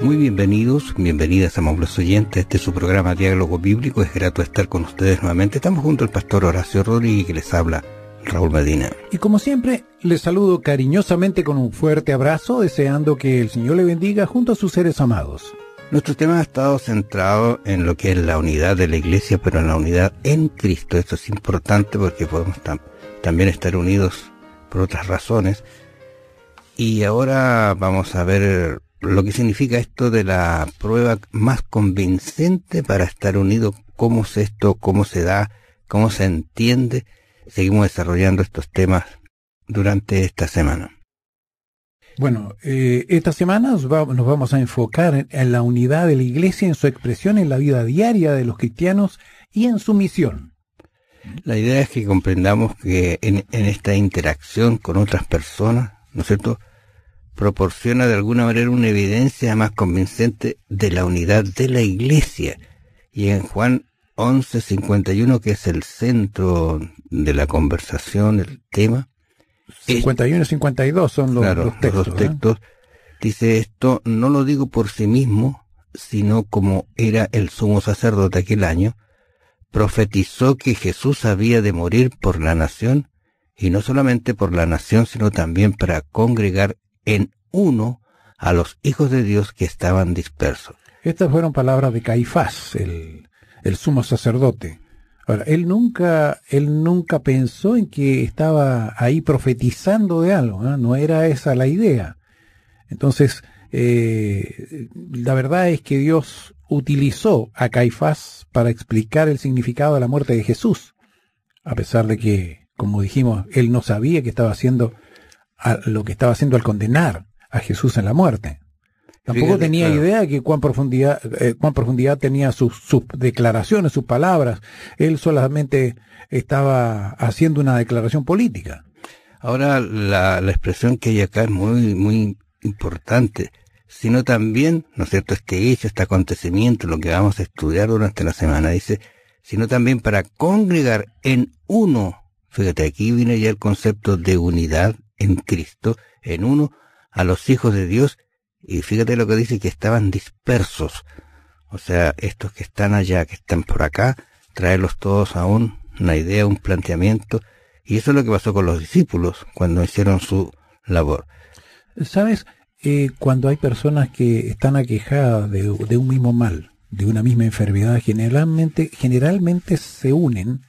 Muy bienvenidos, bienvenidas, amables oyentes. Este es su programa Diálogo Bíblico. Es grato estar con ustedes nuevamente. Estamos junto al pastor Horacio Rodríguez, que les habla Raúl Medina. Y como siempre, les saludo cariñosamente con un fuerte abrazo, deseando que el Señor le bendiga junto a sus seres amados. Nuestro tema ha estado centrado en lo que es la unidad de la Iglesia, pero en la unidad en Cristo. Esto es importante porque podemos también estar unidos por otras razones. Y ahora vamos a ver lo que significa esto de la prueba más convincente para estar unidos. ¿Cómo es esto? ¿Cómo se da? ¿Cómo se entiende? Seguimos desarrollando estos temas durante esta semana. Bueno, esta semana nos vamos a enfocar en la unidad de la Iglesia, en su expresión en la vida diaria de los cristianos y en su misión. La idea es que comprendamos que en esta interacción con otras personas, ¿no es cierto?, proporciona de alguna manera una evidencia más convincente de la unidad de la Iglesia. Y en Juan 11:51, que es el centro de la conversación, el tema, 51 y 52 son los textos. Los dos textos. Dice esto: no lo digo por sí mismo, sino como era el sumo sacerdote aquel año, profetizó que Jesús había de morir por la nación, y no solamente por la nación, sino también para congregar en uno a los hijos de Dios que estaban dispersos. Estas fueron palabras de Caifás, el sumo sacerdote. Ahora, él nunca pensó en que estaba ahí profetizando de algo, ¿eh? No era esa la idea. Entonces, la verdad es que Dios utilizó a Caifás para explicar el significado de la muerte de Jesús, a pesar de que, como dijimos, él no sabía que estaba haciendo lo que estaba haciendo al condenar a Jesús en la muerte. Tampoco tenía idea de cuán profundidad tenía sus declaraciones, sus palabras. Él solamente estaba haciendo una declaración política. Ahora, la expresión que hay acá es muy, muy importante, sino también, ¿no es cierto?, este hecho, este acontecimiento, lo que vamos a estudiar durante la semana, dice, sino también para congregar en uno. Fíjate, aquí viene ya el concepto de unidad en Cristo, en uno a los hijos de Dios. Y fíjate lo que dice, que estaban dispersos. O sea, estos que están allá, que están por acá, traerlos todos a una idea, un planteamiento. Y eso es lo que pasó con los discípulos cuando hicieron su labor. ¿Sabes? Cuando hay personas que están aquejadas de un mismo mal, de una misma enfermedad, generalmente se unen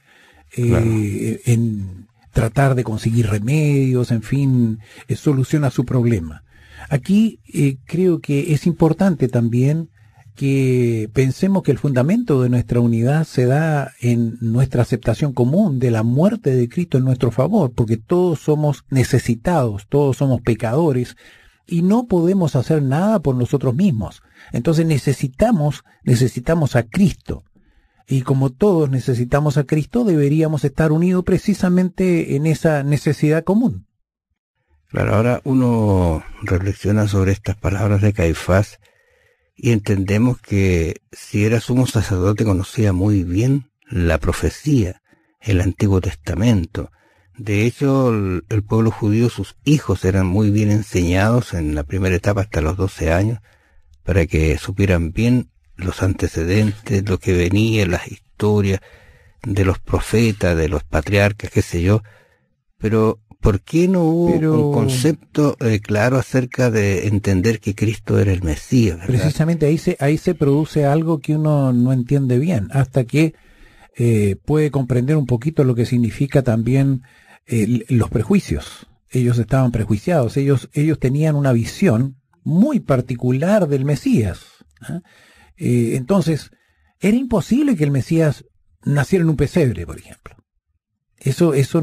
en tratar de conseguir remedios, en fin, solución a su problema. Aquí creo que es importante también que pensemos que el fundamento de nuestra unidad se da en nuestra aceptación común de la muerte de Cristo en nuestro favor, porque todos somos necesitados, todos somos pecadores y no podemos hacer nada por nosotros mismos. Entonces necesitamos a Cristo. Y como todos necesitamos a Cristo, deberíamos estar unidos precisamente en esa necesidad común. Claro, ahora uno reflexiona sobre estas palabras de Caifás y entendemos que si era sumo sacerdote conocía muy bien la profecía, el Antiguo Testamento. De hecho, el pueblo judío, sus hijos eran muy bien enseñados en la primera etapa hasta los 12 años para que supieran bien los antecedentes, lo que venía, las historias de los profetas, de los patriarcas, qué sé yo. Pero ¿por qué no hubo un concepto claro acerca de entender que Cristo era el Mesías, ¿verdad? Precisamente ahí se produce algo que uno no entiende bien, hasta que puede comprender un poquito lo que significa también los prejuicios. Ellos estaban prejuiciados, ellos tenían una visión muy particular del Mesías, ¿eh? Entonces, era imposible que el Mesías naciera en un pesebre, por ejemplo. Eso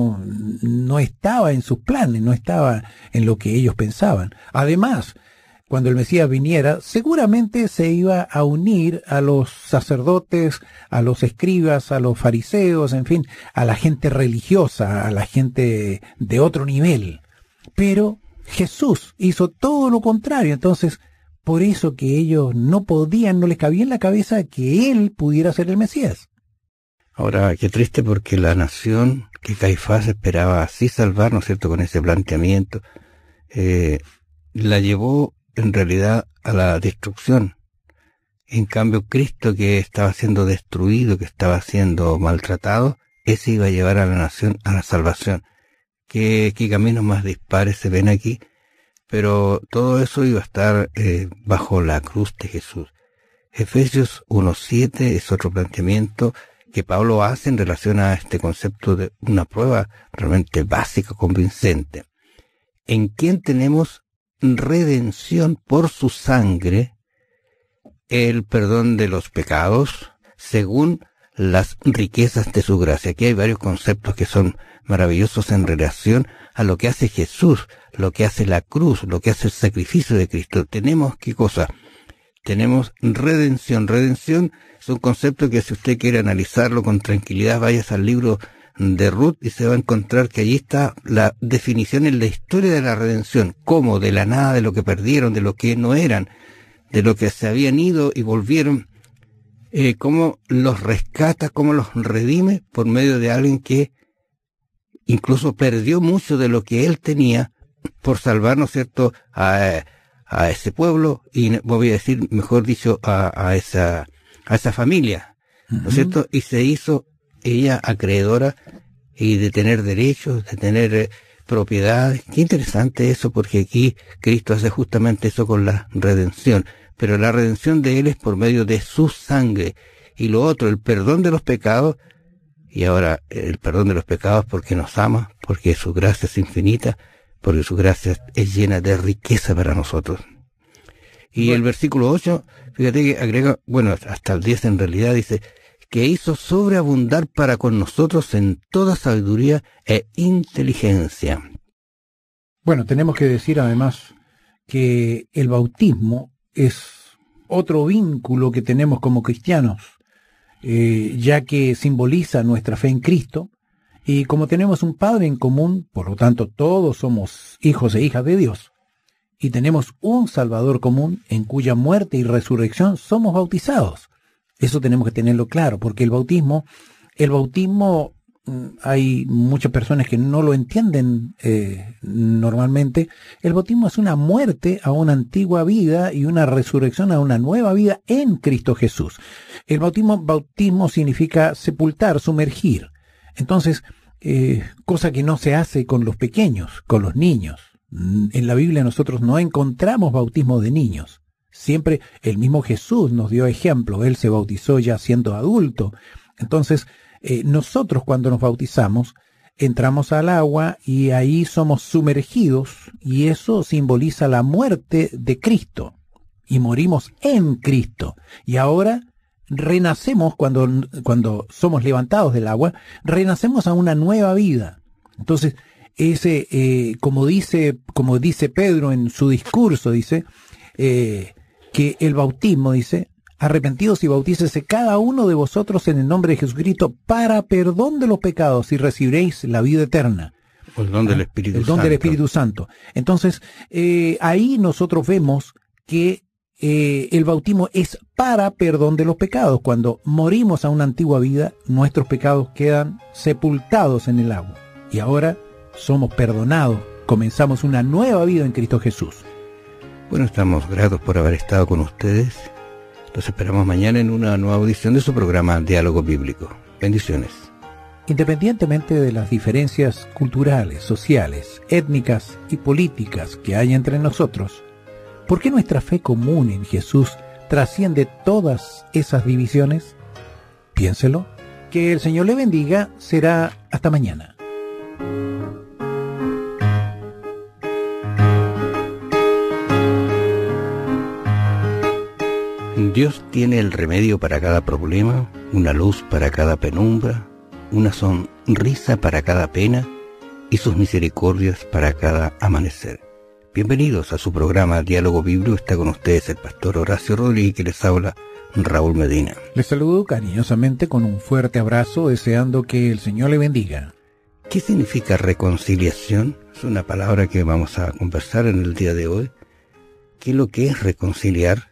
no estaba en sus planes, no estaba en lo que ellos pensaban. Además, cuando el Mesías viniera, seguramente se iba a unir a los sacerdotes, a los escribas, a los fariseos, en fin, a la gente religiosa, a la gente de otro nivel. Pero Jesús hizo todo lo contrario, entonces, por eso que ellos no les cabía en la cabeza que él pudiera ser el Mesías. Ahora, qué triste, porque la nación que Caifás esperaba así salvar, ¿no es cierto?, con ese planteamiento, la llevó en realidad a la destrucción. En cambio, Cristo, que estaba siendo destruido, que estaba siendo maltratado, ese iba a llevar a la nación a la salvación. Qué caminos más dispares se ven aquí, pero todo eso iba a estar bajo la cruz de Jesús. Efesios 1:7 es otro planteamiento que Pablo hace en relación a este concepto de una prueba realmente básica, convincente. En quien tenemos redención por su sangre, el perdón de los pecados, según las riquezas de su gracia. Aquí hay varios conceptos que son maravillosos en relación a lo que hace Jesús, lo que hace la cruz, lo que hace el sacrificio de Cristo. Tenemos, ¿qué cosa? Tenemos redención. Redención es un concepto que si usted quiere analizarlo con tranquilidad, vayas al libro de Ruth y se va a encontrar que allí está la definición en la historia de la redención, cómo de la nada, de lo que perdieron, de lo que no eran, de lo que se habían ido y volvieron, cómo los rescata, cómo los redime por medio de alguien que incluso perdió mucho de lo que él tenía por salvar, ¿no es cierto?, a ese pueblo y voy a decir, mejor dicho, a esa familia, ¿no es cierto? Y se hizo ella acreedora y de tener derechos, de tener propiedades. Qué interesante eso, porque aquí Cristo hace justamente eso con la redención, pero la redención de él es por medio de su sangre. Y lo otro, el perdón de los pecados, y ahora el perdón de los pecados porque nos ama, porque su gracia es infinita, porque su gracia es llena de riqueza para nosotros. Y el versículo 8, fíjate que agrega, bueno, hasta el 10 en realidad dice, que hizo sobreabundar para con nosotros en toda sabiduría e inteligencia. Bueno, tenemos que decir además que el bautismo es otro vínculo que tenemos como cristianos, ya que simboliza nuestra fe en Cristo, y como tenemos un Padre en común, por lo tanto todos somos hijos e hijas de Dios, y tenemos un Salvador común en cuya muerte y resurrección somos bautizados. Eso tenemos que tenerlo claro, porque el bautismo, hay muchas personas que no lo entienden normalmente. El bautismo es una muerte a una antigua vida y una resurrección a una nueva vida en Cristo Jesús. El bautismo significa sepultar, sumergir. Entonces, cosa que no se hace con los pequeños, con los niños. En la Biblia nosotros no encontramos bautismo de niños. Siempre el mismo Jesús nos dio ejemplo. Él se bautizó ya siendo adulto. Entonces, nosotros cuando nos bautizamos, entramos al agua y ahí somos sumergidos, y eso simboliza la muerte de Cristo. Y morimos en Cristo. Y ahora renacemos cuando somos levantados del agua, renacemos a una nueva vida. Entonces, como dice Pedro en su discurso, dice que el bautismo, dice, arrepentidos y bautícese cada uno de vosotros en el nombre de Jesucristo para perdón de los pecados y recibiréis la vida eterna. El don del Espíritu Santo. El don del Espíritu Santo. Entonces, ahí nosotros vemos que el bautismo es para perdón de los pecados. Cuando morimos a una antigua vida, nuestros pecados quedan sepultados en el agua. Y ahora somos perdonados, comenzamos una nueva vida en Cristo Jesús. Bueno, estamos gratos por haber estado con ustedes. Los esperamos mañana en una nueva audición de su programa Diálogo Bíblico. Bendiciones. Independientemente de las diferencias culturales, sociales, étnicas y políticas que hay entre nosotros, ¿por qué nuestra fe común en Jesús trasciende todas esas divisiones? Piénselo. Que el Señor le bendiga. Será hasta mañana. Dios tiene el remedio para cada problema, una luz para cada penumbra, una sonrisa para cada pena y sus misericordias para cada amanecer. Bienvenidos a su programa Diálogo Bíblico. Está con ustedes el pastor Horacio Rodríguez, que les habla Raúl Medina. Les saludo cariñosamente con un fuerte abrazo, deseando que el Señor le bendiga. ¿Qué significa reconciliación? Es una palabra que vamos a conversar en el día de hoy. ¿Qué es lo que es reconciliar?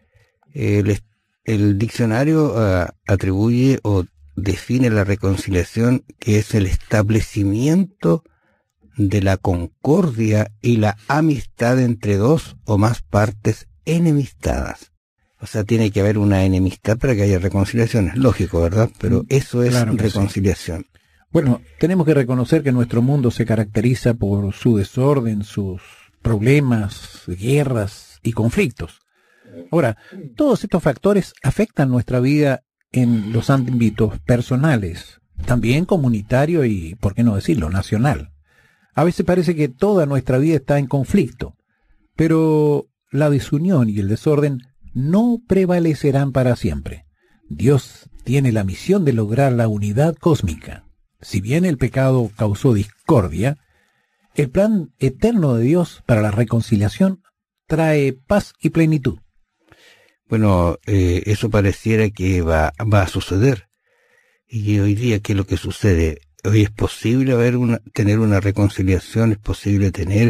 El diccionario atribuye o define la reconciliación, que es el establecimiento de la concordia y la amistad entre dos o más partes enemistadas. O sea, tiene que haber una enemistad para que haya reconciliación. Es lógico, ¿verdad? Pero eso es claro que reconciliación. Sí. Bueno, tenemos que reconocer que nuestro mundo se caracteriza por su desorden, sus problemas, guerras y conflictos. Ahora, todos estos factores afectan nuestra vida en los ámbitos personales, también comunitario y, por qué no decirlo, nacional. A veces parece que toda nuestra vida está en conflicto, pero la desunión y el desorden no prevalecerán para siempre. Dios tiene la misión de lograr la unidad cósmica. Si bien el pecado causó discordia, el plan eterno de Dios para la reconciliación trae paz y plenitud. Bueno, eso pareciera que va a suceder. Y hoy día, ¿qué es lo que sucede? Hoy es posible tener una reconciliación, es posible tener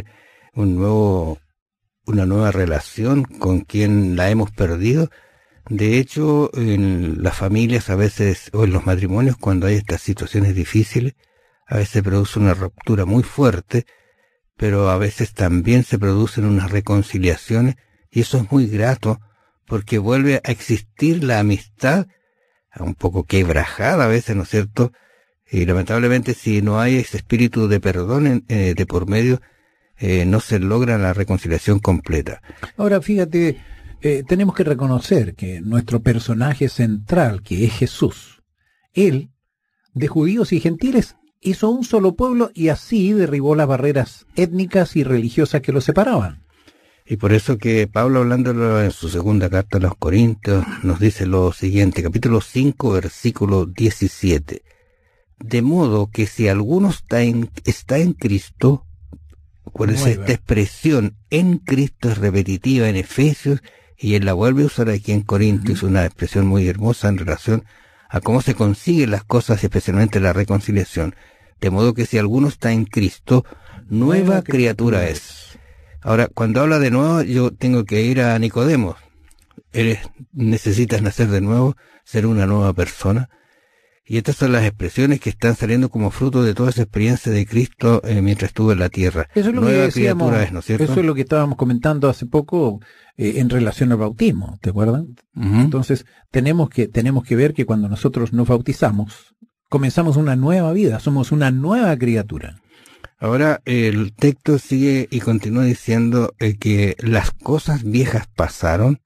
una nueva relación con quien la hemos perdido. De hecho, en las familias a veces, o en los matrimonios, cuando hay estas situaciones difíciles, a veces se produce una ruptura muy fuerte, pero a veces también se producen unas reconciliaciones, y eso es muy grato, porque vuelve a existir la amistad, un poco quebrajada a veces, ¿no es cierto? Y lamentablemente, si no hay ese espíritu de perdón de por medio, no se logra la reconciliación completa. Ahora, fíjate, tenemos que reconocer que nuestro personaje central, que es Jesús, él, de judíos y gentiles, hizo un solo pueblo y así derribó las barreras étnicas y religiosas que los separaban. Y por eso que Pablo, hablándolo en su segunda carta a los Corintios, nos dice lo siguiente, capítulo 5, versículo 17. De modo que si alguno está en Cristo, acuérdense, esta expresión en Cristo es repetitiva en Efesios, y él la vuelve a usar aquí en Corintios, una expresión muy hermosa en relación a cómo se consiguen las cosas, especialmente la reconciliación. De modo que si alguno está en Cristo, nueva criatura es. Ahora, cuando habla de nuevo, yo tengo que ir a Nicodemo. Necesitas nacer de nuevo, ser una nueva persona. Y estas son las expresiones que están saliendo como fruto de toda esa experiencia de Cristo mientras estuvo en la tierra. Eso es lo nueva que decíamos, criatura es, ¿no es cierto? Eso es lo que estábamos comentando hace poco en relación al bautismo, ¿te acuerdas? Entonces, tenemos que ver que cuando nosotros nos bautizamos, comenzamos una nueva vida, somos una nueva criatura. Ahora el texto sigue y continúa diciendo que las cosas viejas pasaron,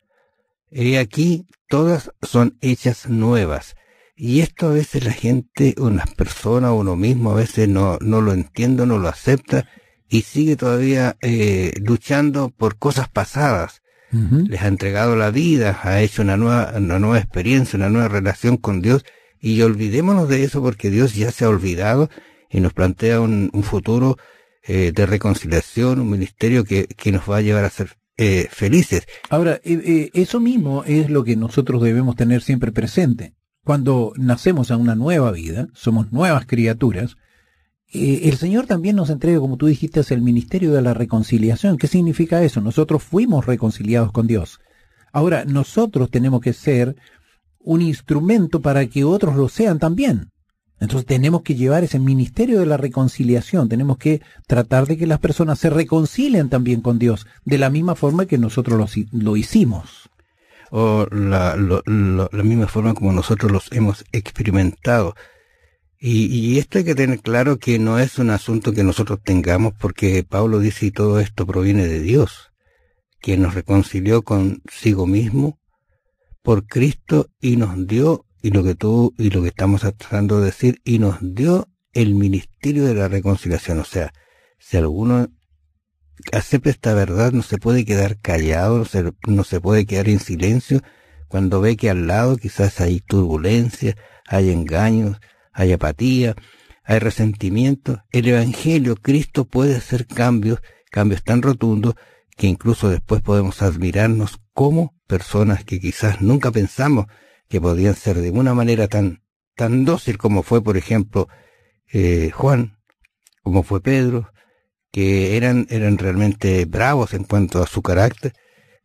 y aquí todas son hechas nuevas. Y esto a veces la gente, unas personas, uno mismo, a veces no lo entiende, no lo acepta, y sigue todavía luchando por cosas pasadas. Les ha entregado la vida, ha hecho una nueva experiencia, una nueva relación con Dios, y olvidémonos de eso porque Dios ya se ha olvidado y nos plantea un futuro de reconciliación, un ministerio que nos va a llevar a ser felices. Ahora, eso mismo es lo que nosotros debemos tener siempre presente. Cuando nacemos a una nueva vida, somos nuevas criaturas, el Señor también nos entrega, como tú dijiste, el ministerio de la reconciliación. ¿Qué significa eso? Nosotros fuimos reconciliados con Dios. Ahora, nosotros tenemos que ser un instrumento para que otros lo sean también. Entonces tenemos que llevar ese ministerio de la reconciliación, tenemos que tratar de que las personas se reconcilien también con Dios, de la misma forma que nosotros lo hicimos. O la misma forma como nosotros los hemos experimentado. Y esto hay que tener claro que no es un asunto que nosotros tengamos, porque Pablo dice y todo esto proviene de Dios, quien nos reconcilió consigo mismo por Cristo y nos dio, y lo que estamos tratando de decir, y nos dio el ministerio de la reconciliación. O sea, si alguno acepta esta verdad, no se puede quedar callado, no se puede quedar en silencio cuando ve que al lado quizás hay turbulencia, hay engaños, hay apatía, hay resentimiento. El Evangelio, Cristo puede hacer cambios tan rotundos que incluso después podemos admirarnos como personas que quizás nunca pensamos que podían ser de una manera tan dócil como fue, por ejemplo, Juan, como fue Pedro, que eran realmente bravos en cuanto a su carácter,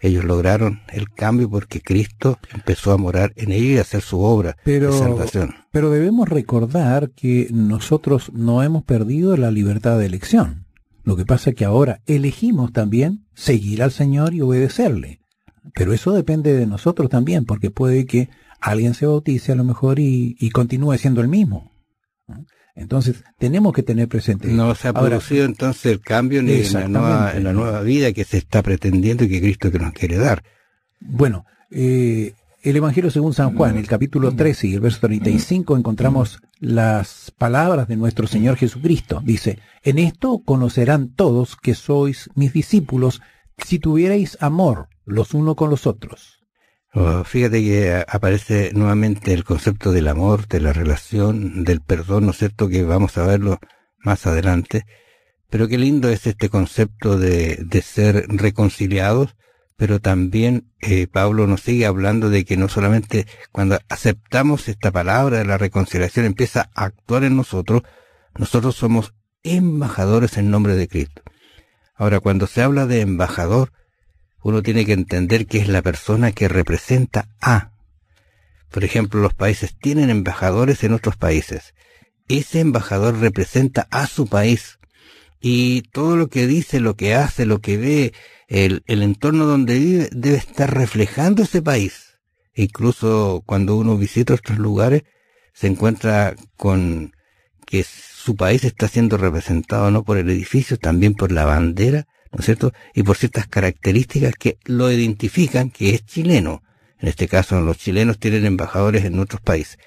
ellos lograron el cambio porque Cristo empezó a morar en ellos y a hacer su obra de salvación. Pero debemos recordar que nosotros no hemos perdido la libertad de elección. Lo que pasa es que ahora elegimos también seguir al Señor y obedecerle. Pero eso depende de nosotros también, porque puede que alguien se bautice a lo mejor y continúe siendo el mismo. Entonces, tenemos que tener presente. No se ha producido entonces el cambio ni en la nueva vida que se está pretendiendo y que Cristo que nos quiere dar. Bueno, el Evangelio según San Juan, el capítulo 13 y el verso 35, encontramos las palabras de nuestro Señor Jesucristo. Dice, en esto conocerán todos que sois mis discípulos, si tuvierais amor los unos con los otros. Fíjate que aparece nuevamente el concepto del amor, de la relación, del perdón, ¿no es cierto?, que vamos a verlo más adelante. Pero qué lindo es este concepto de ser reconciliados, pero también Pablo nos sigue hablando de que no solamente cuando aceptamos esta palabra de la reconciliación empieza a actuar en nosotros, nosotros somos embajadores en nombre de Cristo. Ahora, cuando se habla de embajador, uno tiene que entender que es la persona que representa a. Por ejemplo, los países tienen embajadores en otros países. Ese embajador representa a su país. Y todo lo que dice, lo que hace, lo que ve, el entorno donde vive, debe estar reflejando ese país. Incluso cuando uno visita otros lugares, se encuentra con que su país está siendo representado no por el edificio, también por la bandera, ¿no es cierto?, y por ciertas características que lo identifican que es chileno. En este caso, los chilenos tienen embajadores en otros países.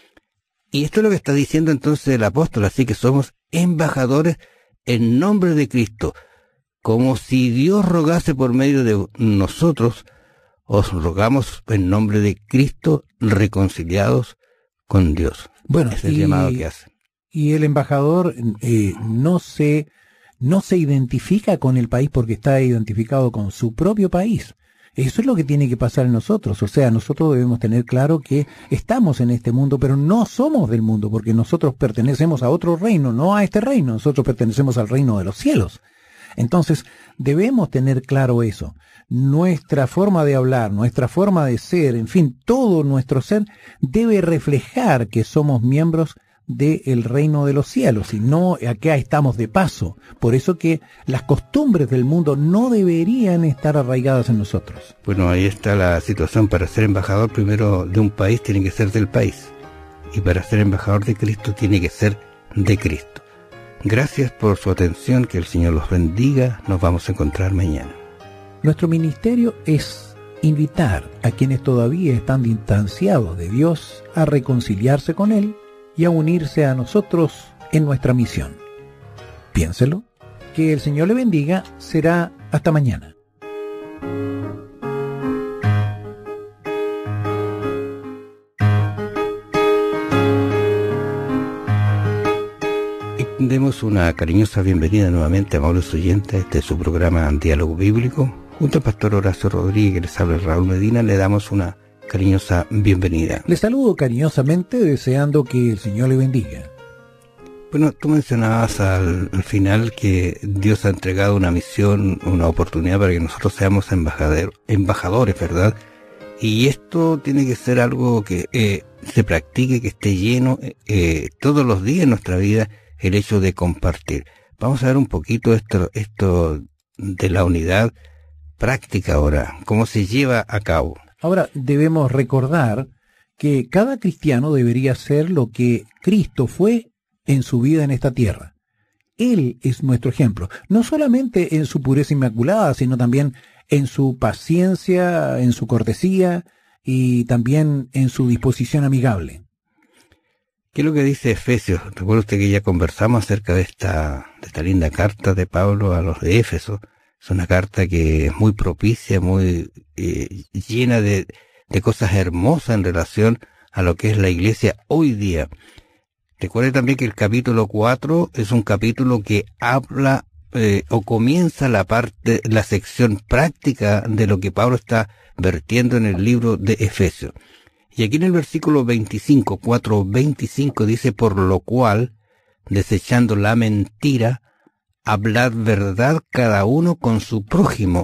Y esto es lo que está diciendo entonces el apóstol, así que somos embajadores en nombre de Cristo, como si Dios rogase por medio de nosotros, os rogamos en nombre de Cristo, reconciliados con Dios. Bueno, es el llamado que hace. Y el embajador no se identifica con el país porque está identificado con su propio país. Eso es lo que tiene que pasar en nosotros. O sea, nosotros debemos tener claro que estamos en este mundo, pero no somos del mundo, porque nosotros pertenecemos a otro reino, no a este reino. Nosotros pertenecemos al reino de los cielos. Entonces, debemos tener claro eso. Nuestra forma de hablar, nuestra forma de ser, en fin, todo nuestro ser debe reflejar que somos miembros del reino de los cielos, y no acá estamos de paso. Por eso que las costumbres del mundo no deberían estar arraigadas en nosotros. Bueno, ahí está la situación. Para ser embajador primero de un país tiene que ser del país, y para ser embajador de Cristo tiene que ser de Cristo. Gracias por su atención, que el Señor los bendiga. Nos vamos a encontrar mañana. Nuestro ministerio es invitar a quienes todavía están distanciados de Dios a reconciliarse con Él y a unirse a nosotros en nuestra misión. Piénselo. Que el Señor le bendiga. Será hasta mañana. Demos una cariñosa bienvenida nuevamente a amables oyentes. Este es su programa Diálogo Bíblico. Junto al pastor Horacio Rodríguez, les habla Raúl Medina, le damos una cariñosa bienvenida. Les saludo cariñosamente, deseando que el Señor le bendiga. Bueno, tú mencionabas al final que Dios ha entregado una misión, una oportunidad para que nosotros seamos embajadores, ¿verdad? Y esto tiene que ser algo que se practique, que esté lleno todos los días en nuestra vida, el hecho de compartir. Vamos a ver un poquito esto de la unidad práctica ahora, cómo se lleva a cabo. Ahora debemos recordar que cada cristiano debería ser lo que Cristo fue en su vida en esta tierra. Él es nuestro ejemplo, no solamente en su pureza inmaculada, sino también en su paciencia, en su cortesía y también en su disposición amigable. ¿Qué es lo que dice Efesios? Recuerda usted que ya conversamos acerca de esta linda carta de Pablo a los de Éfeso. Es una carta que es muy propicia, muy llena de cosas hermosas en relación a lo que es la iglesia hoy día. Recuerde también que el capítulo 4 es un capítulo que habla o comienza la sección práctica de lo que Pablo está vertiendo en el libro de Efesios. Y aquí en el versículo 25, 4:25 dice, por lo cual, desechando la mentira, hablad verdad cada uno con su prójimo,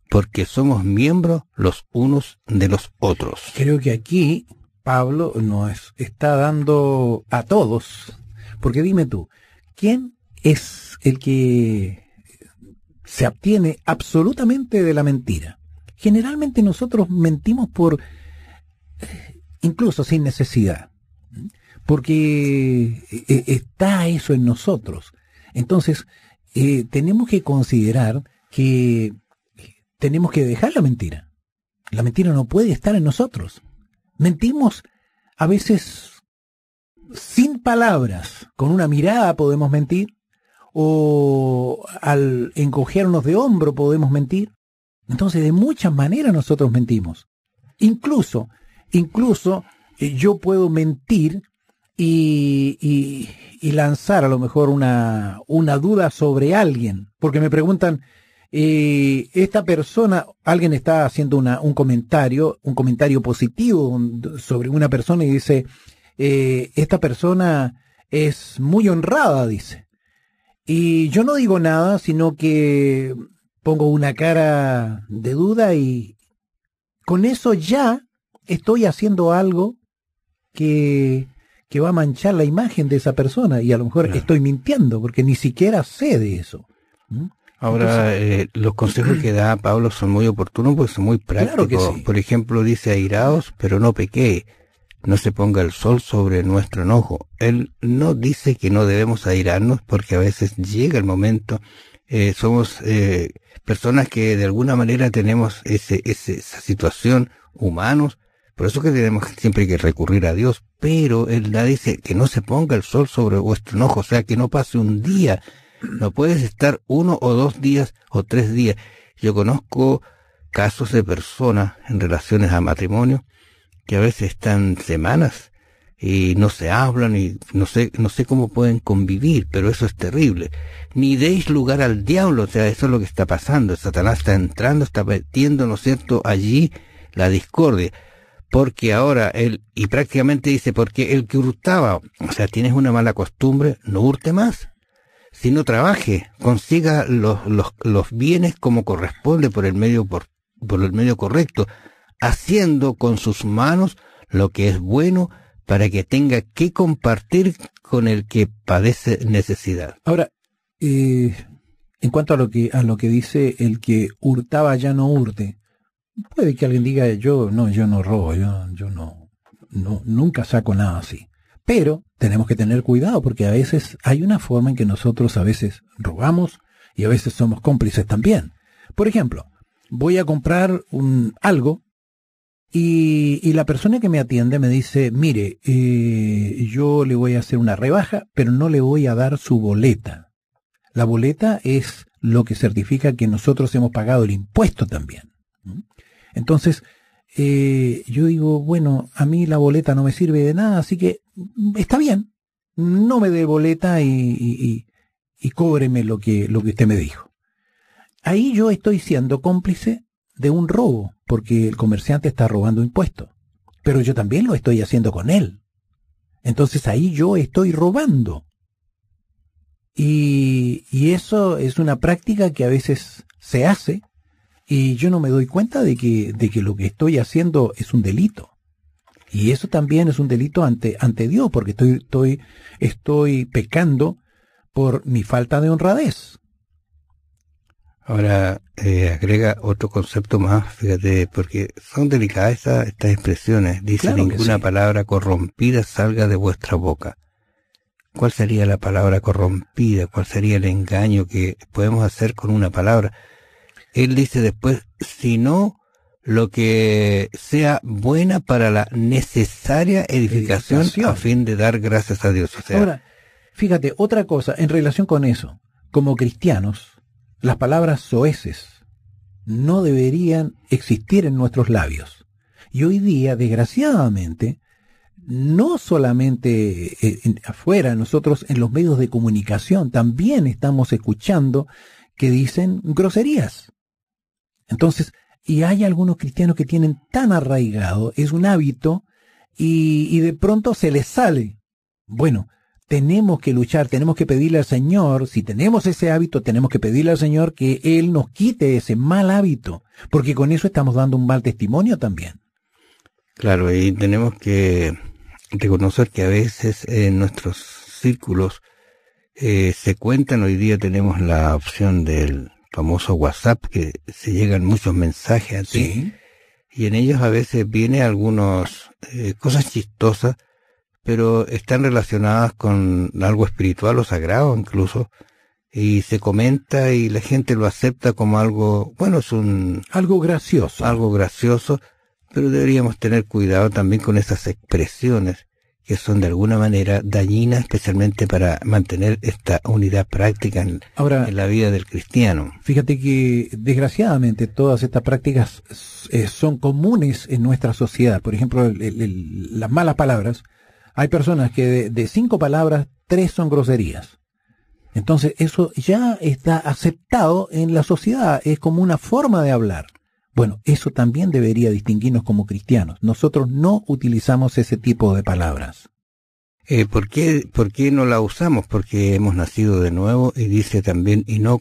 porque somos miembros los unos de los otros. Creo que aquí Pablo nos está dando a todos, porque dime tú, ¿quién es el que se abstiene absolutamente de la mentira? Generalmente nosotros mentimos incluso sin necesidad, porque está eso en nosotros. Entonces, tenemos que considerar que tenemos que dejar la mentira. La mentira no puede estar en nosotros. Mentimos a veces sin palabras, con una mirada podemos mentir, o al encogernos de hombro podemos mentir. Entonces, de muchas maneras nosotros mentimos. Incluso yo puedo mentir y lanzar a lo mejor una duda sobre alguien, porque me preguntan, esta persona, alguien está haciendo un comentario positivo sobre una persona y dice, esta persona es muy honrada, dice. Y yo no digo nada, sino que pongo una cara de duda y con eso ya estoy haciendo algo que va a manchar la imagen de esa persona y a lo mejor estoy mintiendo porque ni siquiera sé de eso. Ahora, los consejos que da Pablo son muy oportunos porque son muy prácticos. Claro que sí. Por ejemplo, dice, airaos, pero no pequéis. No se ponga el sol sobre nuestro enojo. Él no dice que no debemos airarnos porque a veces llega el momento. Somos personas que de alguna manera tenemos esa situación, humanos. Por eso que tenemos siempre que recurrir a Dios. Pero Él dice que no se ponga el sol sobre vuestro enojo. O sea, que no pase un día. No puedes estar 1 o 2 días o 3 días. Yo conozco casos de personas en relaciones a matrimonio que a veces están semanas y no se hablan y no sé cómo pueden convivir, pero eso es terrible. Ni deis lugar al diablo, o sea, eso es lo que está pasando. Satanás está entrando, está metiendo, ¿no es cierto?, allí la discordia. Porque ahora él, y prácticamente dice, porque el que hurtaba, o sea, tienes una mala costumbre, no hurte más. Si no trabaje, consiga los bienes como corresponde por el medio correcto, haciendo con sus manos lo que es bueno para que tenga que compartir con el que padece necesidad. Ahora, en cuanto a lo que dice el que hurtaba ya no hurte, puede que alguien diga yo no robo, yo nunca saco nada así. Pero tenemos que tener cuidado porque a veces hay una forma en que nosotros a veces robamos y a veces somos cómplices también. Por ejemplo, voy a comprar algo y la persona que me atiende me dice, mire, yo le voy a hacer una rebaja, pero no le voy a dar su boleta. La boleta es lo que certifica que nosotros hemos pagado el impuesto también. Entonces, yo digo, bueno, a mí la boleta no me sirve de nada, así que está bien, no me dé boleta y cóbreme lo que usted me dijo. Ahí yo estoy siendo cómplice de un robo, porque el comerciante está robando impuestos, pero yo también lo estoy haciendo con él. Entonces ahí yo estoy robando. Y eso es una práctica que a veces se hace y yo no me doy cuenta de que lo que estoy haciendo es un delito. Y eso también es un delito ante Dios, porque estoy pecando por mi falta de honradez. Ahora, agrega otro concepto más, fíjate, porque son delicadas estas expresiones. Dice, claro, ninguna palabra corrompida salga de vuestra boca. ¿Cuál sería la palabra corrompida? ¿Cuál sería el engaño que podemos hacer con una palabra? Él dice después, sino lo que sea buena para la necesaria edificación a fin de dar gracias a Dios. O sea, ahora, fíjate, otra cosa en relación con eso. Como cristianos, las palabras soeces no deberían existir en nuestros labios. Y hoy día, desgraciadamente, no solamente afuera, nosotros en los medios de comunicación también estamos escuchando que dicen groserías. Entonces, y hay algunos cristianos que tienen tan arraigado, es un hábito, y de pronto se les sale. Bueno, tenemos que luchar, tenemos que pedirle al Señor, si tenemos ese hábito, tenemos que pedirle al Señor que Él nos quite ese mal hábito, porque con eso estamos dando un mal testimonio también. Claro, y tenemos que reconocer que a veces en nuestros círculos se cuentan, hoy día tenemos la opción del famoso WhatsApp, que se llegan muchos mensajes a ti, Sí. y en ellos a veces viene algunas cosas chistosas, pero están relacionadas con algo espiritual o sagrado incluso, y se comenta y la gente lo acepta como algo, bueno, es Algo gracioso. algo gracioso, pero deberíamos tener cuidado también con esas expresiones que son de alguna manera dañinas, especialmente para mantener esta unidad práctica en Ahora, la vida del cristiano. fíjate que desgraciadamente todas estas prácticas son comunes en nuestra sociedad. Por ejemplo, las malas palabras. Hay personas que de 5 palabras, 3 son groserías. Entonces eso ya está aceptado en la sociedad, es como una forma de hablar. Bueno, eso también debería distinguirnos como cristianos. Nosotros no utilizamos ese tipo de palabras. ¿Por qué no la usamos? Porque hemos nacido de nuevo, y dice también, y no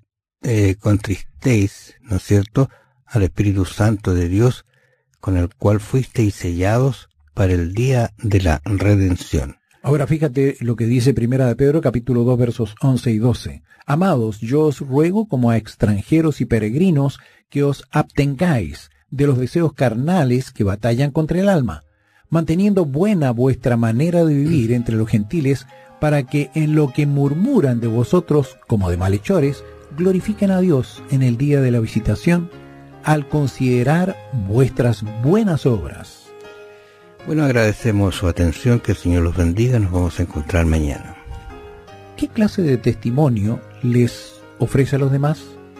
contristéis, ¿no es cierto?, al Espíritu Santo de Dios, con el cual fuisteis sellados para el día de la redención. Ahora fíjate lo que dice Primera de Pedro, capítulo 2, versos 11 y 12. Amados, yo os ruego como a extranjeros y peregrinos que os abstengáis de los deseos carnales que batallan contra el alma, manteniendo buena vuestra manera de vivir entre los gentiles, para que en lo que murmuran de vosotros como de malhechores, glorifiquen a Dios en el día de la visitación, al considerar vuestras buenas obras. Bueno, agradecemos su atención, que el Señor los bendiga, nos vamos a encontrar mañana. ¿Qué clase de testimonio les ofrece a los demás?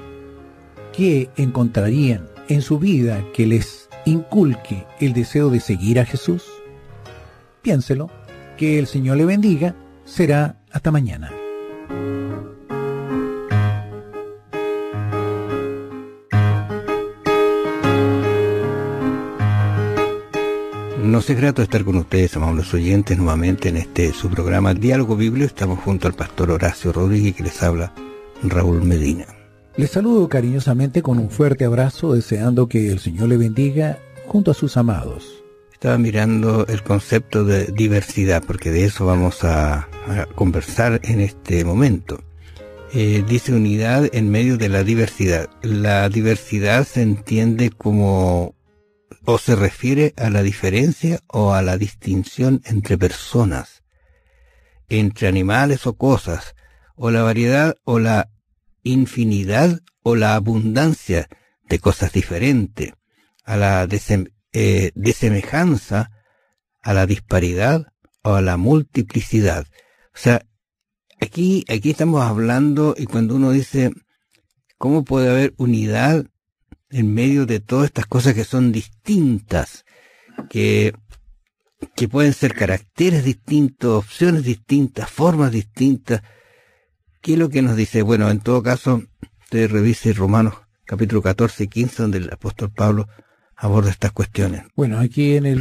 ¿Qué encontrarían en su vida que les inculque el deseo de seguir a Jesús? Piénselo, que el Señor le bendiga, será hasta mañana. Nos es grato estar con ustedes, amables oyentes, nuevamente en su programa Diálogo Bíblico. Estamos junto al pastor Horacio Rodríguez, que les habla Raúl Medina. Les saludo cariñosamente con un fuerte abrazo, deseando que el Señor le bendiga junto a sus amados. Estaba mirando el concepto de diversidad, porque de eso vamos a conversar en este momento. Dice unidad en medio de la diversidad. La diversidad se entiende como, o se refiere a la diferencia o a la distinción entre personas, entre animales o cosas, o la variedad o la infinidad o la abundancia de cosas diferentes, a la desemejanza, a la disparidad o a la multiplicidad. O sea, aquí estamos hablando, y cuando uno dice, ¿cómo puede haber unidad en medio de todas estas cosas que son distintas, que pueden ser caracteres distintos, opciones distintas, formas distintas? ¿Qué es lo que nos dice? Bueno, en todo caso, usted revise Romanos capítulo 14 y 15, donde el apóstol Pablo aborda estas cuestiones. Bueno, aquí en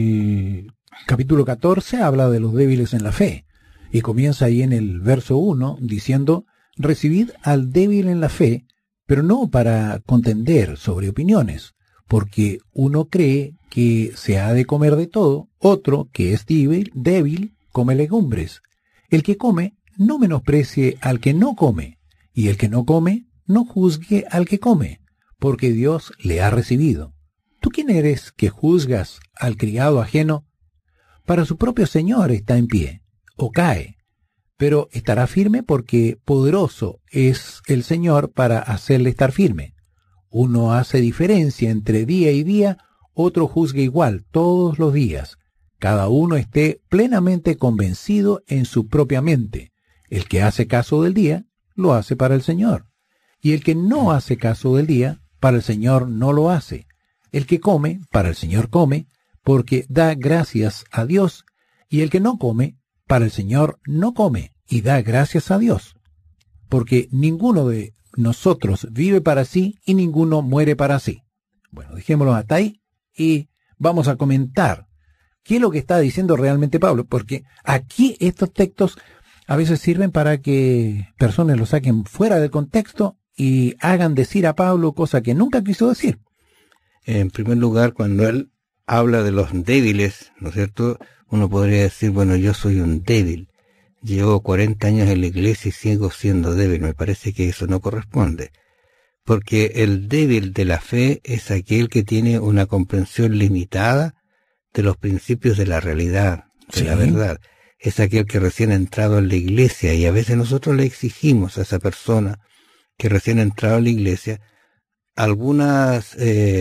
el capítulo 14 habla de los débiles en la fe, y comienza ahí en el verso 1 diciendo, recibid al débil en la fe, pero no para contender sobre opiniones, porque uno cree que se ha de comer de todo, otro, que es débil, come legumbres. El que come, no menosprecie al que no come, y el que no come, no juzgue al que come, porque Dios le ha recibido. ¿Tú quién eres que juzgas al criado ajeno? Para su propio Señor está en pie, o cae, pero estará firme porque poderoso es el Señor para hacerle estar firme. Uno hace diferencia entre día y día, otro juzga igual todos los días. Cada uno esté plenamente convencido en su propia mente. El que hace caso del día, lo hace para el Señor. Y el que no hace caso del día, para el Señor no lo hace. El que come, para el Señor come, porque da gracias a Dios. Y el que no come, para el Señor no come, y da gracias a Dios. Porque ninguno de nosotros vive para sí, y ninguno muere para sí. Bueno, dejémoslo hasta ahí, y vamos a comentar qué es lo que está diciendo realmente Pablo, porque aquí estos textos a veces sirven para que personas lo saquen fuera del contexto y hagan decir a Pablo cosas que nunca quiso decir. En primer lugar, cuando él habla de los débiles, ¿no es cierto?, uno podría decir, bueno, yo soy un débil. Llevo 40 años en la iglesia y sigo siendo débil. Me parece que eso no corresponde. Porque el débil de la fe es aquel que tiene una comprensión limitada de los principios de la realidad, de la verdad. Es aquel que recién ha entrado en la iglesia, y a veces nosotros le exigimos a esa persona que recién ha entrado en la iglesia algunas,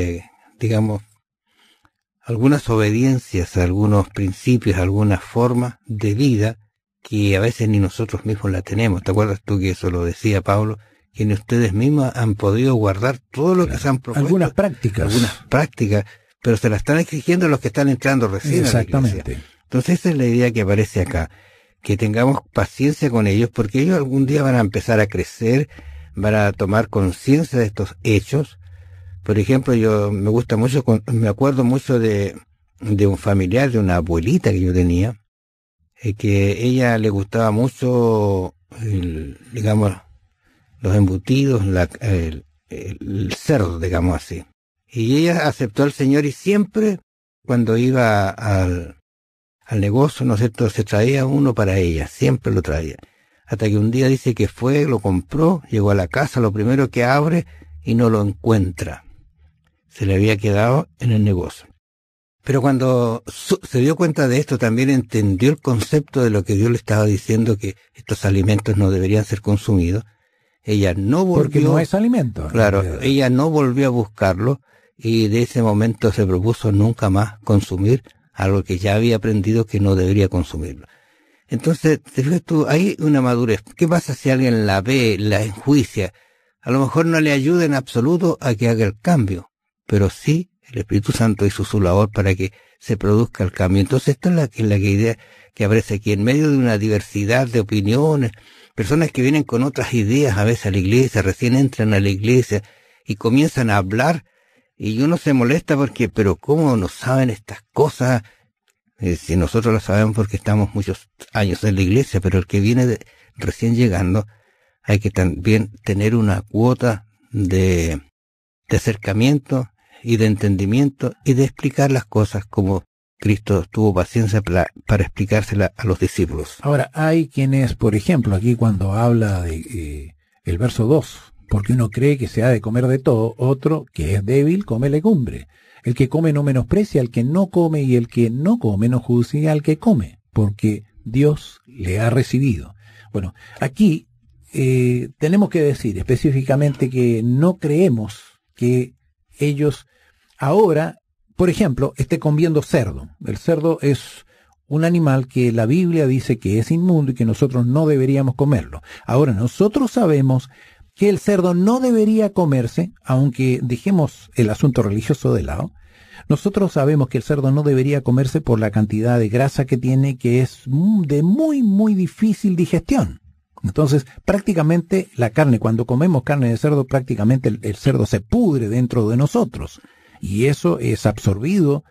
algunas obediencias, algunos principios, algunas formas de vida que a veces ni nosotros mismos la tenemos. ¿Te acuerdas tú que eso lo decía Pablo? Que ni ustedes mismos han podido guardar todo lo que se han propuesto. Algunas prácticas, pero se las están exigiendo a los que están entrando recién. Exactamente. A la iglesia. Entonces esa es la idea que aparece acá, que tengamos paciencia con ellos, porque ellos algún día van a empezar a crecer, van a tomar conciencia de estos hechos. Por ejemplo, yo me acuerdo mucho de un familiar, de una abuelita que yo tenía, que ella le gustaba mucho, los embutidos, el cerdo, digamos así. Y ella aceptó al Señor, y siempre cuando iba al negocio, ¿no es cierto?, se traía uno para ella, siempre lo traía. Hasta que un día dice que fue, lo compró, llegó a la casa, lo primero que abre y no lo encuentra. Se le había quedado en el negocio. Pero cuando se dio cuenta de esto, también entendió el concepto de lo que Dios le estaba diciendo, que estos alimentos no deberían ser consumidos. Ella no volvió... Porque no es alimento. Claro, ella no volvió a buscarlo, y de ese momento se propuso nunca más consumir algo que ya había aprendido que no debería consumirlo. Entonces, te fijas tú, hay una madurez. ¿Qué pasa si alguien la ve, la enjuicia? A lo mejor no le ayuda en absoluto a que haga el cambio, pero sí el Espíritu Santo hizo su labor para que se produzca el cambio. Entonces, esta es la idea que aparece aquí, en medio de una diversidad de opiniones, personas que vienen con otras ideas a veces a la iglesia, recién entran a la iglesia y comienzan a hablar, y uno se molesta porque, pero ¿cómo no saben estas cosas? Si nosotros lo sabemos porque estamos muchos años en la iglesia, pero el que viene recién llegando, hay que también tener una cuota de acercamiento y de entendimiento y de explicar las cosas como Cristo tuvo paciencia para explicársela a los discípulos. Ahora, hay quienes, por ejemplo, aquí cuando habla de el verso 2, porque uno cree que se ha de comer de todo, otro que es débil come legumbre. El que come no menosprecia al que no come, y el que no come no juzga al que come, porque Dios le ha recibido. Bueno, aquí tenemos que decir específicamente que no creemos que ellos ahora, por ejemplo, estén comiendo cerdo. El cerdo es un animal que la Biblia dice que es inmundo y que nosotros no deberíamos comerlo. Ahora, nosotros sabemos que el cerdo no debería comerse, aunque dejemos el asunto religioso de lado. Nosotros sabemos que el cerdo no debería comerse por la cantidad de grasa que tiene, que es de muy, muy difícil digestión. Entonces, prácticamente la carne, cuando comemos carne de cerdo, prácticamente el cerdo se pudre dentro de nosotros. Y eso es absorbido.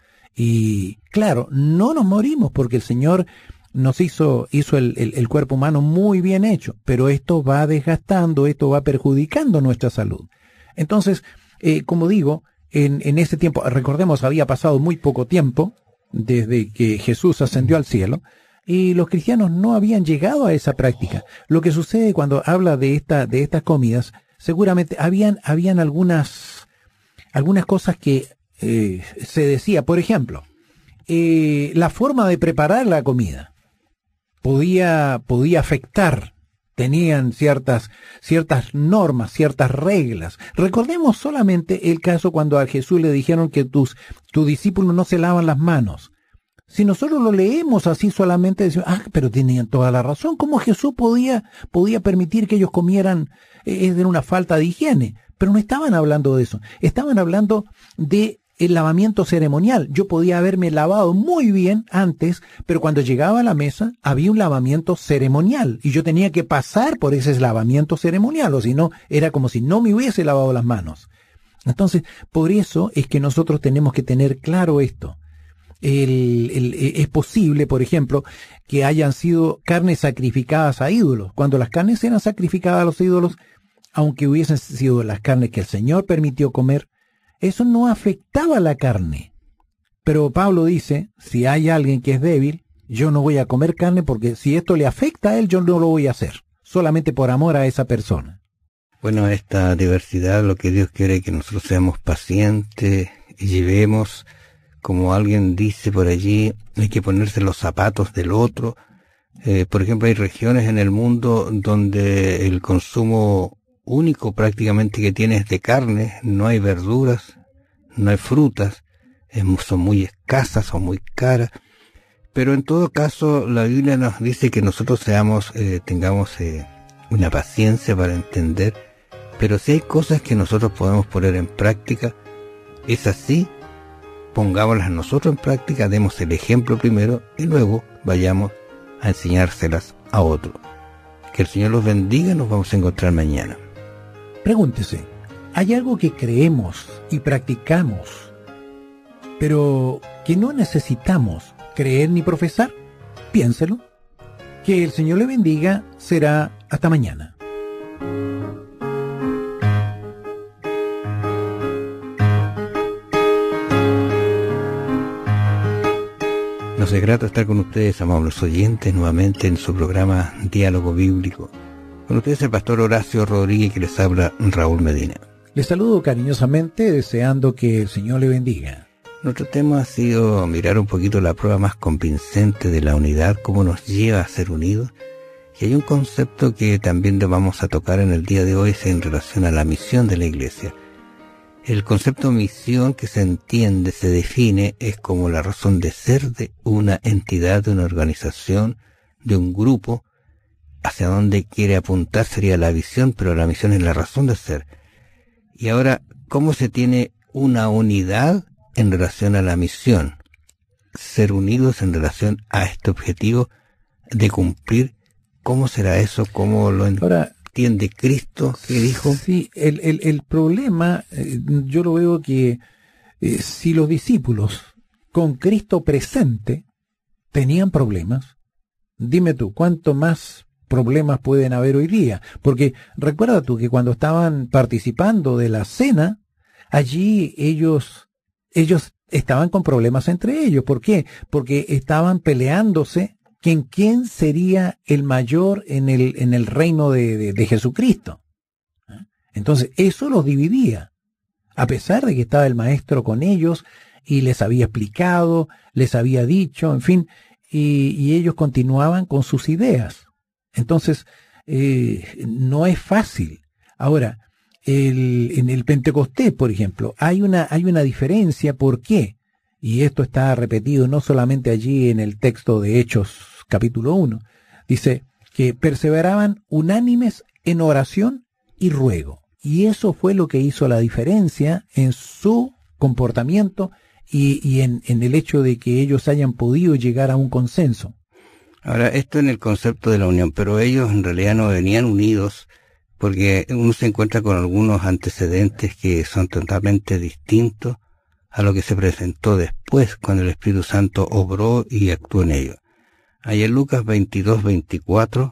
Y claro, no nos morimos porque el Señor nos hizo el cuerpo humano muy bien hecho, pero esto va desgastando, esto va perjudicando nuestra salud. Entonces, como digo, en ese tiempo, recordemos, había pasado muy poco tiempo desde que Jesús ascendió al cielo, y los cristianos no habían llegado a esa práctica. Lo que sucede cuando habla de estas comidas, seguramente habían algunas cosas que se decía. Por ejemplo, la forma de preparar la comida podía afectar. Tenían ciertas normas, ciertas reglas. Recordemos solamente el caso cuando a Jesús le dijeron que tus discípulos no se lavan las manos. Si nosotros lo leemos así solamente, decimos, pero tenían toda la razón. ¿Cómo Jesús podía permitir que ellos comieran de una falta de higiene? Pero no estaban hablando de eso. Estaban hablando de el lavamiento ceremonial. Yo podía haberme lavado muy bien antes, pero cuando llegaba a la mesa había un lavamiento ceremonial y yo tenía que pasar por ese lavamiento ceremonial, o si no, era como si no me hubiese lavado las manos. Entonces, por eso es que nosotros tenemos que tener claro esto. Es posible, por ejemplo, que hayan sido carnes sacrificadas a ídolos. Cuando las carnes eran sacrificadas a los ídolos, aunque hubiesen sido las carnes que el Señor permitió comer, eso no afectaba a la carne. Pero Pablo dice, si hay alguien que es débil, yo no voy a comer carne porque si esto le afecta a él, yo no lo voy a hacer, solamente por amor a esa persona. Bueno, esta diversidad, lo que Dios quiere es que nosotros seamos pacientes y llevemos, como alguien dice por allí, hay que ponerse los zapatos del otro. Por ejemplo, hay regiones en el mundo donde el consumo único prácticamente que tiene es de carne, no hay verduras, no hay frutas, son muy escasas, son muy caras. Pero en todo caso, la Biblia nos dice que nosotros tengamos una paciencia para entender, pero si hay cosas que nosotros podemos poner en práctica, es así, pongámoslas nosotros en práctica, demos el ejemplo primero y luego vayamos a enseñárselas a otro. Que el Señor los bendiga, nos vamos a encontrar mañana. Pregúntese, ¿hay algo que creemos y practicamos, pero que no necesitamos creer ni profesar? Piénselo. Que el Señor le bendiga. Será hasta mañana. Nos es grato estar con ustedes, amables oyentes, nuevamente en su programa Diálogo Bíblico. Con ustedes el pastor Horacio Rodríguez, que les habla Raúl Medina. Les saludo cariñosamente, deseando que el Señor le bendiga. Nuestro tema ha sido mirar un poquito la prueba más convincente de la unidad, cómo nos lleva a ser unidos. Y hay un concepto que también vamos a tocar en el día de hoy, es en relación a la misión de la Iglesia. El concepto misión, que se entiende, se define, es como la razón de ser de una entidad, de una organización, de un grupo. Hacia dónde quiere apuntar sería la visión, pero la misión es la razón de ser. Y ahora, ¿cómo se tiene una unidad en relación a la misión? Ser unidos en relación a este objetivo de cumplir. ¿Cómo será eso? ¿Cómo lo entiende Cristo? ¿Qué dijo? Sí, el problema, yo lo veo que si los discípulos con Cristo presente tenían problemas, dime tú, ¿cuánto más problemas pueden haber hoy día? Porque recuerda tú que cuando estaban participando de la cena, allí ellos estaban con problemas entre ellos. ¿Por qué? Porque estaban peleándose quién sería el mayor en el reino de Jesucristo. Entonces eso los dividía, a pesar de que estaba el maestro con ellos y les había explicado, les había dicho, en fin, y ellos continuaban con sus ideas. Entonces no es fácil. Ahora, en el Pentecostés, por ejemplo, hay una diferencia. ¿Por qué? Y esto está repetido no solamente allí en el texto de Hechos capítulo 1. Dice que perseveraban unánimes en oración y ruego. Y eso fue lo que hizo la diferencia en su comportamiento y en el hecho de que ellos hayan podido llegar a un consenso. Ahora, esto en el concepto de la unión, pero ellos en realidad no venían unidos, porque uno se encuentra con algunos antecedentes que son totalmente distintos a lo que se presentó después, cuando el Espíritu Santo obró y actuó en ellos. Ahí en Lucas 22-24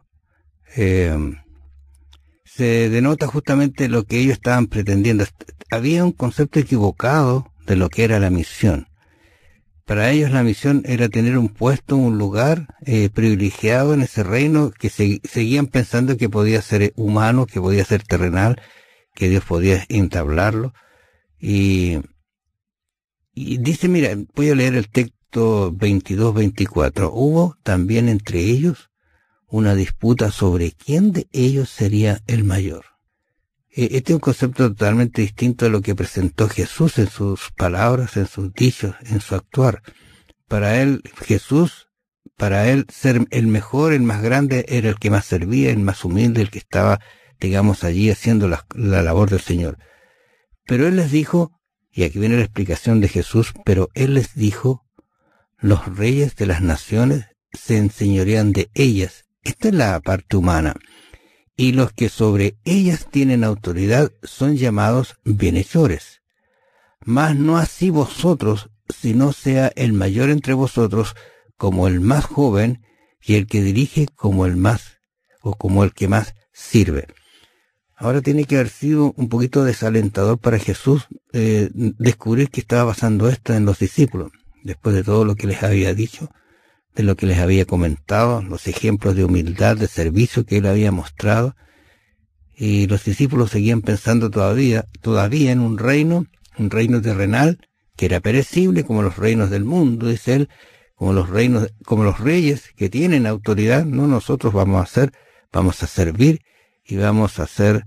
se denota justamente lo que ellos estaban pretendiendo. Había un concepto equivocado de lo que era la misión. Para ellos la misión era tener un puesto, un lugar privilegiado en ese reino, que seguían pensando que podía ser humano, que podía ser terrenal, que Dios podía entablarlo. Y dice, mira, voy a leer el texto 22-24. Hubo también entre ellos una disputa sobre quién de ellos sería el mayor. Este es un concepto totalmente distinto a lo que presentó Jesús en sus palabras, en sus dichos, en su actuar. Para él, Jesús, para él ser el mejor, el más grande, era el que más servía, el más humilde, el que estaba, digamos, allí haciendo la labor del Señor. Pero él les dijo, y aquí viene la explicación de Jesús, pero él les dijo, los reyes de las naciones se enseñorean de ellas. Esta es la parte humana. Y los que sobre ellas tienen autoridad son llamados bienhechores. Mas no así vosotros, sino sea el mayor entre vosotros como el más joven, y el que dirige como el más, o como el que más sirve. Ahora tiene que haber sido un poquito desalentador para Jesús descubrir que estaba pasando esto en los discípulos, después de todo lo que les había dicho, de lo que les había comentado, los ejemplos de humildad, de servicio que él había mostrado, y los discípulos seguían pensando todavía en un reino terrenal, que era perecible como los reinos del mundo, dice él, como los reyes que tienen autoridad. No, nosotros vamos a servir y vamos a ser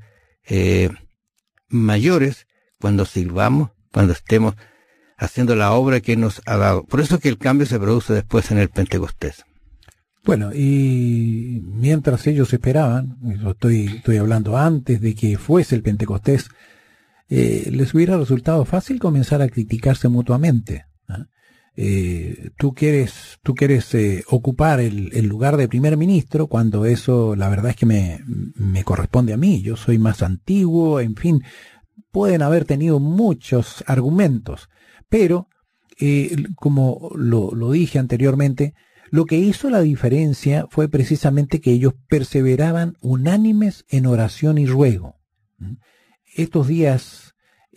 mayores cuando sirvamos, cuando estemos haciendo la obra que nos ha dado. Por eso es que el cambio se produce después en el Pentecostés. Bueno, y mientras ellos esperaban, estoy hablando antes de que fuese el Pentecostés, les hubiera resultado fácil comenzar a criticarse mutuamente. Tú quieres ocupar el lugar de primer ministro, cuando eso la verdad es que me corresponde a mí. Yo soy más antiguo, en fin, pueden haber tenido muchos argumentos, pero como lo dije anteriormente, lo que hizo la diferencia fue precisamente que ellos perseveraban unánimes en oración y ruego. Estos días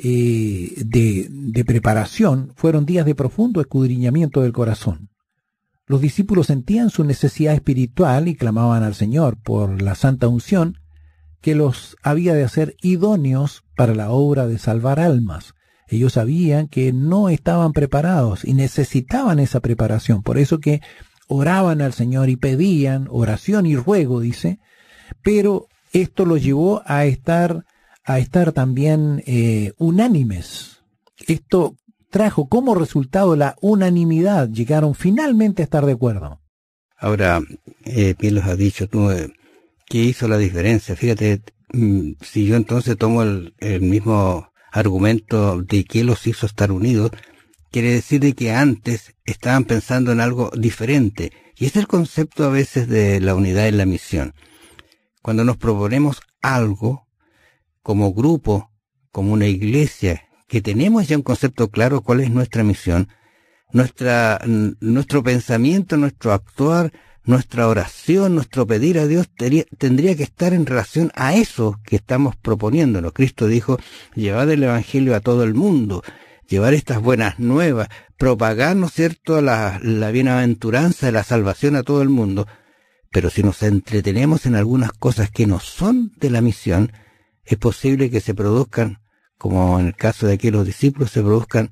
de preparación fueron días de profundo escudriñamiento del corazón. Los discípulos sentían su necesidad espiritual y clamaban al Señor por la santa unción que los había de hacer idóneos para la obra de salvar almas. Ellos sabían que no estaban preparados y necesitaban esa preparación. Por eso que oraban al Señor y pedían oración y ruego, dice, pero esto los llevó a estar también unánimes. Esto trajo como resultado la unanimidad, llegaron finalmente a estar de acuerdo. Ahora, bien los has dicho tú, ¿qué hizo la diferencia? Fíjate, si yo entonces tomo el mismo argumento de qué los hizo estar unidos, quiere decir de que antes estaban pensando en algo diferente. Y es el concepto a veces de la unidad en la misión. Cuando nos proponemos algo, como grupo, como una iglesia, que tenemos ya un concepto claro cuál es nuestra misión, nuestro pensamiento, nuestro actuar, nuestra oración, nuestro pedir a Dios tendría que estar en relación a eso que estamos proponiéndonos. Cristo dijo, llevad el evangelio a todo el mundo, llevar estas buenas nuevas, propagar, ¿no es cierto?, la bienaventuranza de la salvación a todo el mundo. Pero si nos entretenemos en algunas cosas que no son de la misión, es posible que se produzcan, como en el caso de aquí los discípulos, se produzcan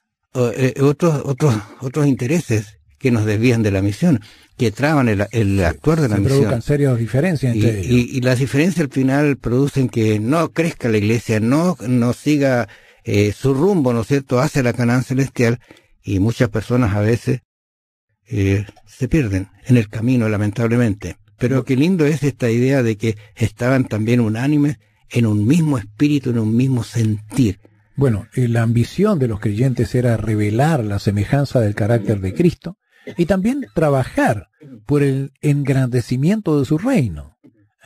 otros intereses que nos desvían de la misión, que traban el actuar de la misión. Se produzcan serias diferencias entre ellos. Y las diferencias al final producen que no crezca la iglesia, no siga su rumbo, ¿no es cierto?, hacia la Canaán celestial, y muchas personas a veces se pierden en el camino, lamentablemente. Pero qué lindo es esta idea de que estaban también unánimes en un mismo espíritu, en un mismo sentir. Bueno, la ambición de los creyentes era revelar la semejanza del carácter de Cristo y también trabajar por el engrandecimiento de su reino.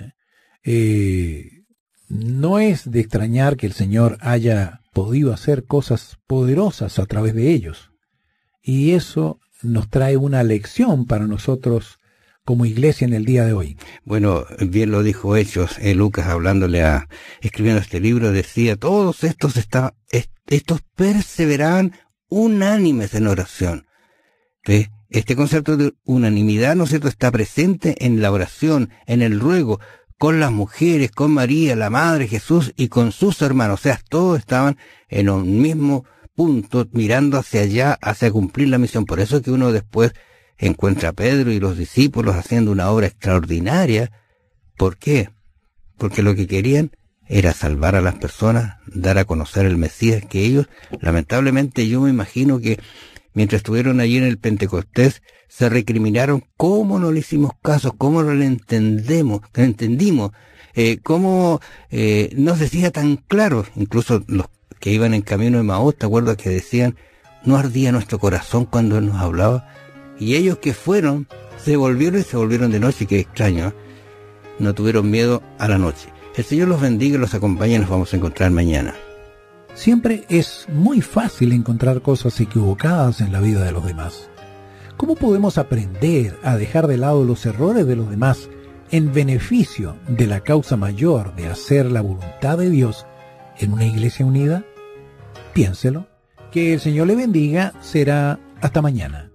No es de extrañar que el Señor haya podido hacer cosas poderosas a través de ellos. Y eso nos trae una lección para nosotros como iglesia en el día de hoy. Bueno, bien lo dijo Hechos, Lucas escribiendo este libro, decía, todos estos perseveraban unánimes en oración. ¿Ves? Este concepto de unanimidad, ¿no es cierto?, está presente en la oración, en el ruego, con las mujeres, con María, la Madre Jesús, y con sus hermanos. O sea, todos estaban en un mismo punto, mirando hacia allá, hacia cumplir la misión. Por eso es que uno después encuentra a Pedro y los discípulos haciendo una obra extraordinaria. ¿Por qué? Porque lo que querían era salvar a las personas, dar a conocer el Mesías, que ellos, lamentablemente, yo me imagino que mientras estuvieron allí en el Pentecostés, se recriminaron cómo no le hicimos caso, cómo no le entendimos, cómo no se decía tan claro. Incluso los que iban en camino de Maús, ¿te acuerdas que decían, no ardía nuestro corazón cuando Él nos hablaba? Y ellos que fueron, se volvieron de noche. Qué extraño, ¿eh? No tuvieron miedo a la noche. El Señor los bendiga y los acompañe, nos vamos a encontrar mañana. Siempre es muy fácil encontrar cosas equivocadas en la vida de los demás. ¿Cómo podemos aprender a dejar de lado los errores de los demás en beneficio de la causa mayor de hacer la voluntad de Dios en una iglesia unida? Piénselo. Que el Señor le bendiga. Será hasta mañana.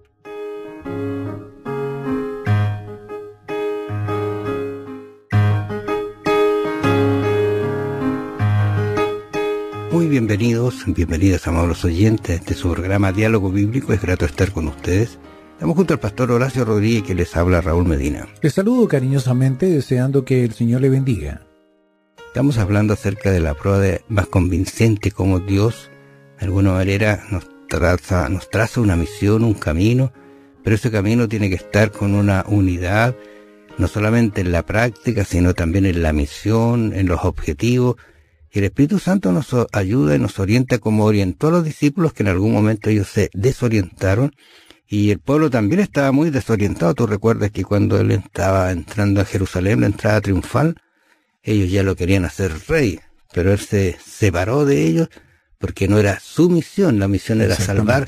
Muy bienvenidas amables oyentes de su programa Diálogo Bíblico. Es grato estar con ustedes. Estamos junto al pastor Horacio Rodríguez, que les habla Raúl Medina. Les saludo cariñosamente, deseando que el Señor le bendiga. Estamos hablando acerca de la prueba más convincente, cómo Dios de alguna manera nos traza una misión, un camino, pero ese camino tiene que estar con una unidad, no solamente en la práctica, sino también en la misión, en los objetivos. Y el Espíritu Santo nos ayuda y nos orienta como orientó a los discípulos, que en algún momento ellos se desorientaron, y el pueblo también estaba muy desorientado. Tú recuerdas que cuando él estaba entrando a Jerusalén, la entrada triunfal, ellos ya lo querían hacer rey, pero él se separó de ellos porque no era su misión. La misión era salvar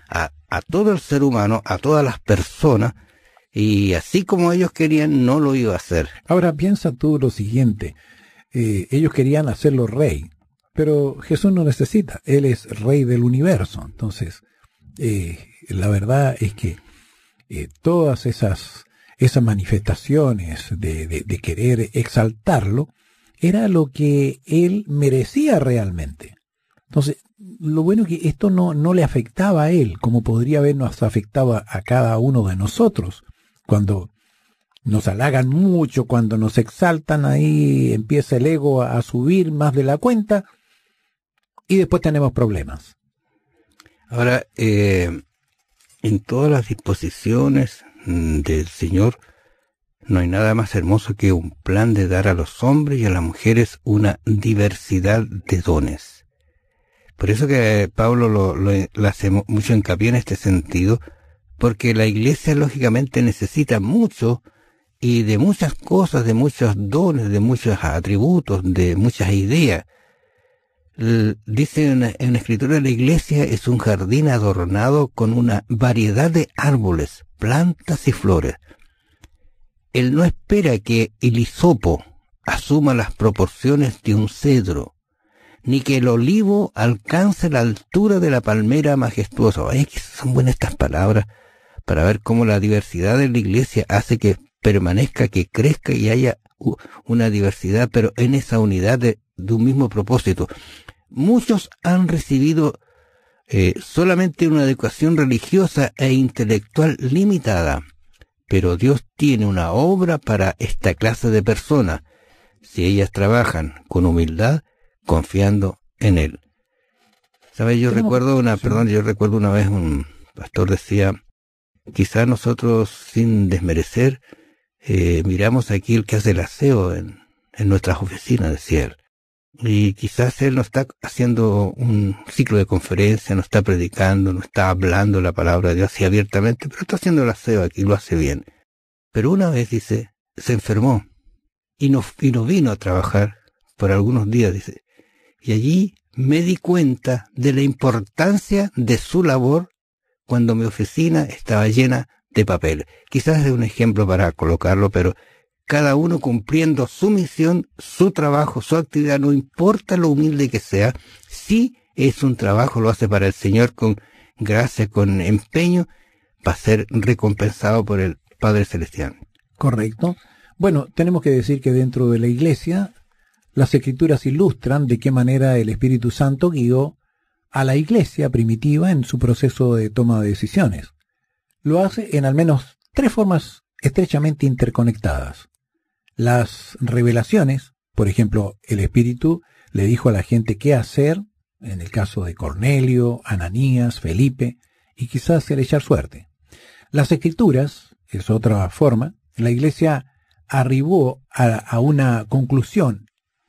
a todo el ser humano, a todas las personas, y así como ellos querían, no lo iba a hacer. Ahora piensa tú lo siguiente. Ellos querían hacerlo rey, pero Jesús no necesita, Él es rey del universo. Entonces, la verdad es que todas esas manifestaciones de querer exaltarlo, era lo que Él merecía realmente. Entonces, lo bueno es que esto no le afectaba a Él, como podría habernos afectado a cada uno de nosotros, cuando nos halagan mucho, cuando nos exaltan, ahí empieza el ego a subir más de la cuenta y después tenemos problemas. Ahora, en todas las disposiciones del Señor, no hay nada más hermoso que un plan de dar a los hombres y a las mujeres una diversidad de dones. Por eso que Pablo lo hace mucho hincapié en este sentido, porque la iglesia lógicamente necesita mucho y de muchas cosas, de muchos dones, de muchos atributos, de muchas ideas. Dice en la escritura, la iglesia es un jardín adornado con una variedad de árboles, plantas y flores. Él no espera que el hisopo asuma las proporciones de un cedro, ni que el olivo alcance la altura de la palmera majestuosa. Ay, que son buenas estas palabras para ver cómo la diversidad de la iglesia hace que permanezca, que crezca y haya una diversidad, pero en esa unidad de un mismo propósito. Muchos han recibido solamente una educación religiosa e intelectual limitada, pero Dios tiene una obra para esta clase de personas, si ellas trabajan con humildad, confiando en Él. ¿Sabes? Yo recuerdo una vez un pastor decía, quizás nosotros, sin desmerecer, miramos aquí el que hace el aseo en nuestras oficinas, decía él. Y quizás él no está haciendo un ciclo de conferencia, no está predicando, no está hablando la palabra de Dios así abiertamente, pero está haciendo el aseo aquí, lo hace bien. Pero una vez, dice, se enfermó y no vino a trabajar por algunos días, dice. Y allí me di cuenta de la importancia de su labor cuando mi oficina estaba llena de papel. Quizás es un ejemplo para colocarlo, pero cada uno cumpliendo su misión, su trabajo, su actividad, no importa lo humilde que sea, si es un trabajo, lo hace para el Señor con gracia, con empeño, va a ser recompensado por el Padre Celestial. Correcto. Bueno, tenemos que decir que dentro de la iglesia, las Escrituras ilustran de qué manera el Espíritu Santo guió a la iglesia primitiva en su proceso de toma de decisiones. Lo hace en al menos 3 formas estrechamente interconectadas. Las revelaciones, por ejemplo, el Espíritu le dijo a la gente qué hacer, en el caso de Cornelio, Ananías, Felipe, y quizás el echar suerte. Las Escrituras, es otra forma, la iglesia arribó a una conclusión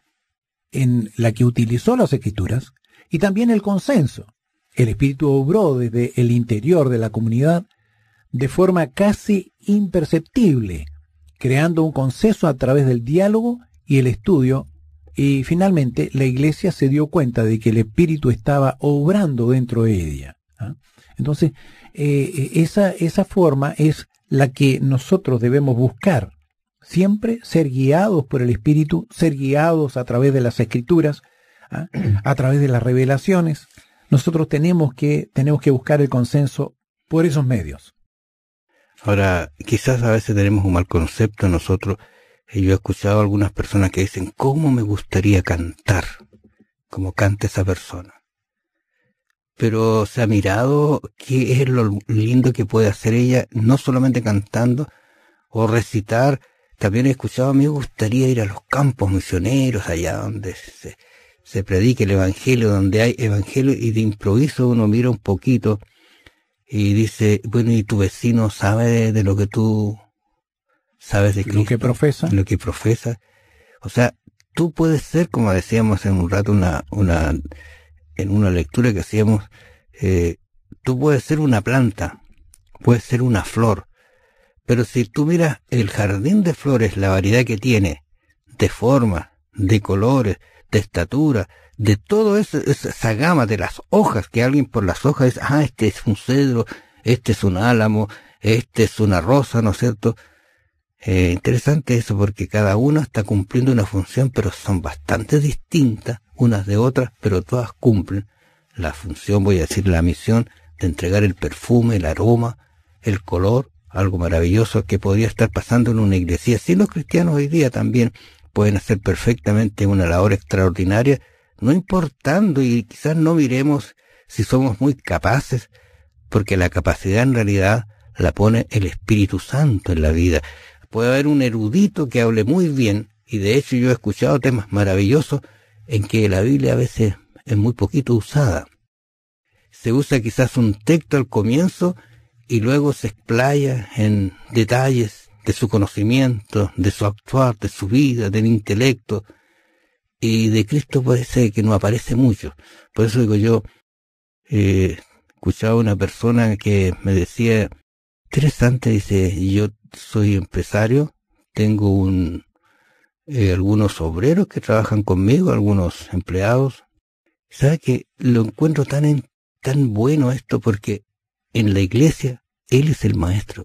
en la que utilizó las Escrituras y también el consenso. El Espíritu obró desde el interior de la comunidad de forma casi imperceptible, creando un consenso a través del diálogo y el estudio Y finalmente la iglesia se dio cuenta de que el Espíritu estaba obrando dentro de ella. ¿Ah? Entonces, esa forma es la que nosotros debemos buscar. Siempre ser guiados por el Espíritu, ser guiados a través de las Escrituras, ¿ah? A través de las revelaciones. Nosotros tenemos que buscar el consenso por esos medios. Ahora, quizás a veces tenemos un mal concepto nosotros. Yo he escuchado a algunas personas que dicen, ¿cómo me gustaría cantar como canta esa persona? Pero se ha mirado qué es lo lindo que puede hacer ella, no solamente cantando o recitar. También he escuchado, me gustaría ir a los campos misioneros, allá donde se predique el evangelio, donde hay evangelio, y de improviso uno mira un poquito y dice, bueno, ¿y tu vecino sabe de lo que tú sabes de Cristo? Lo que profesa. Lo que profesa. O sea, tú puedes ser, como decíamos en un rato, en una lectura que hacíamos, tú puedes ser una planta, puedes ser una flor, pero si tú miras el jardín de flores, la variedad que tiene, de formas, de colores, de estatura, de todo eso, esa gama de las hojas, que alguien por las hojas dice, este es un cedro, este es un álamo, este es una rosa, ¿no es cierto? Interesante eso, porque cada una está cumpliendo una función, pero son bastante distintas unas de otras, pero todas cumplen la función, voy a decir, la misión de entregar el perfume, el aroma, el color, algo maravilloso que podría estar pasando en una iglesia. Sí, los cristianos hoy día también pueden hacer perfectamente una labor extraordinaria, no importando, y quizás no miremos si somos muy capaces, porque la capacidad en realidad la pone el Espíritu Santo en la vida. Puede haber un erudito que hable muy bien, y de hecho yo he escuchado temas maravillosos en que la Biblia a veces es muy poquito usada. Se usa quizás un texto al comienzo y luego se explaya en detalles de su conocimiento, de su actuar, de su vida, del intelecto, y de Cristo parece que no aparece mucho. Por eso digo yo, escuchaba una persona que me decía, interesante, dice, yo soy empresario, tengo algunos obreros que trabajan conmigo, algunos empleados. ¿Sabe que lo encuentro tan bueno esto? Porque en la iglesia él es el maestro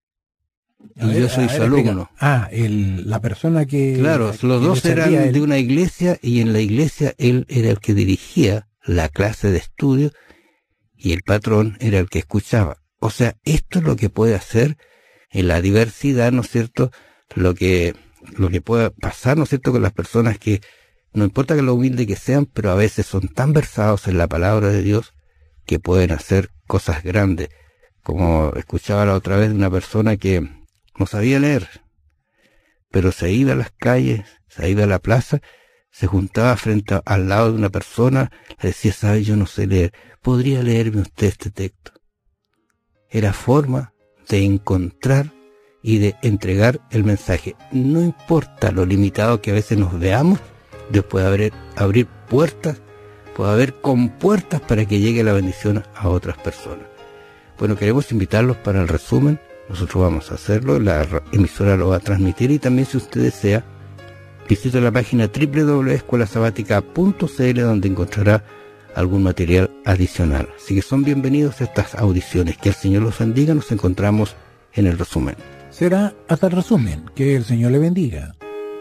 y yo soy su alumno. La persona que... Claro, los dos eran de una iglesia, y en la iglesia él era el que dirigía la clase de estudio y el patrón era el que escuchaba. O sea, esto es lo que puede hacer en la diversidad, ¿no es cierto? Lo que pueda pasar, ¿no es cierto?, con las personas que, no importa que lo humilde que sean, pero a veces son tan versados en la palabra de Dios que pueden hacer cosas grandes. Como escuchaba la otra vez de una persona que no sabía leer, pero se iba a las calles, se iba a la plaza, se juntaba al lado de una persona, le decía, ¿sabe? Yo no sé leer, ¿podría leerme usted este texto? Era forma de encontrar y de entregar el mensaje. No importa lo limitado que a veces nos veamos, Dios puede abrir puertas, puede haber compuertas para que llegue la bendición a otras personas. Bueno, queremos invitarlos para el resumen. Nosotros vamos a hacerlo, la emisora lo va a transmitir, y también, si usted desea, visite la página www.escuelasabatica.cl, donde encontrará algún material adicional. Así que son bienvenidos a estas audiciones. Que el Señor los bendiga. Nos encontramos en el resumen. Será hasta el resumen. Que el Señor le bendiga.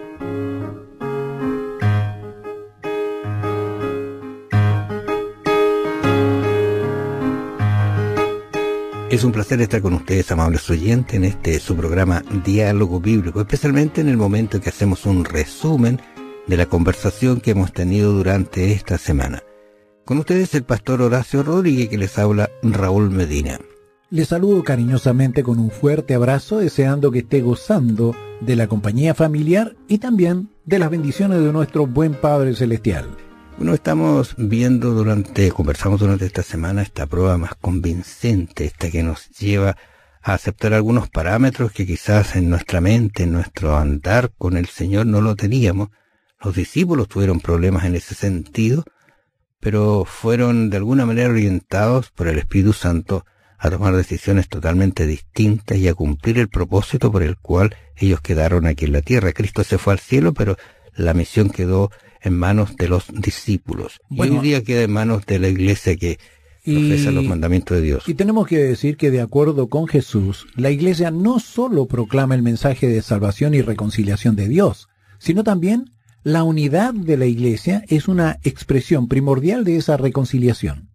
Es un placer estar con ustedes, amables oyentes, en su programa Diálogo Bíblico, especialmente en el momento que hacemos un resumen de la conversación que hemos tenido durante esta semana. Con ustedes el pastor Horacio Rodríguez, que les habla Raúl Medina. Les saludo cariñosamente con un fuerte abrazo, deseando que esté gozando de la compañía familiar y también de las bendiciones de nuestro buen Padre Celestial. Bueno, conversamos durante esta semana esta prueba más convincente, esta que nos lleva a aceptar algunos parámetros que quizás en nuestra mente, en nuestro andar con el Señor no lo teníamos. Los discípulos tuvieron problemas en ese sentido, pero fueron de alguna manera orientados por el Espíritu Santo a tomar decisiones totalmente distintas y a cumplir el propósito por el cual ellos quedaron aquí en la tierra. Cristo se fue al cielo, pero la misión quedó en manos de los discípulos. Bueno, y hoy día queda en manos de la iglesia que profesa los mandamientos de Dios. Y tenemos que decir que de acuerdo con Jesús, la iglesia no solo proclama el mensaje de salvación y reconciliación de Dios, sino también la unidad de la iglesia es una expresión primordial de esa reconciliación.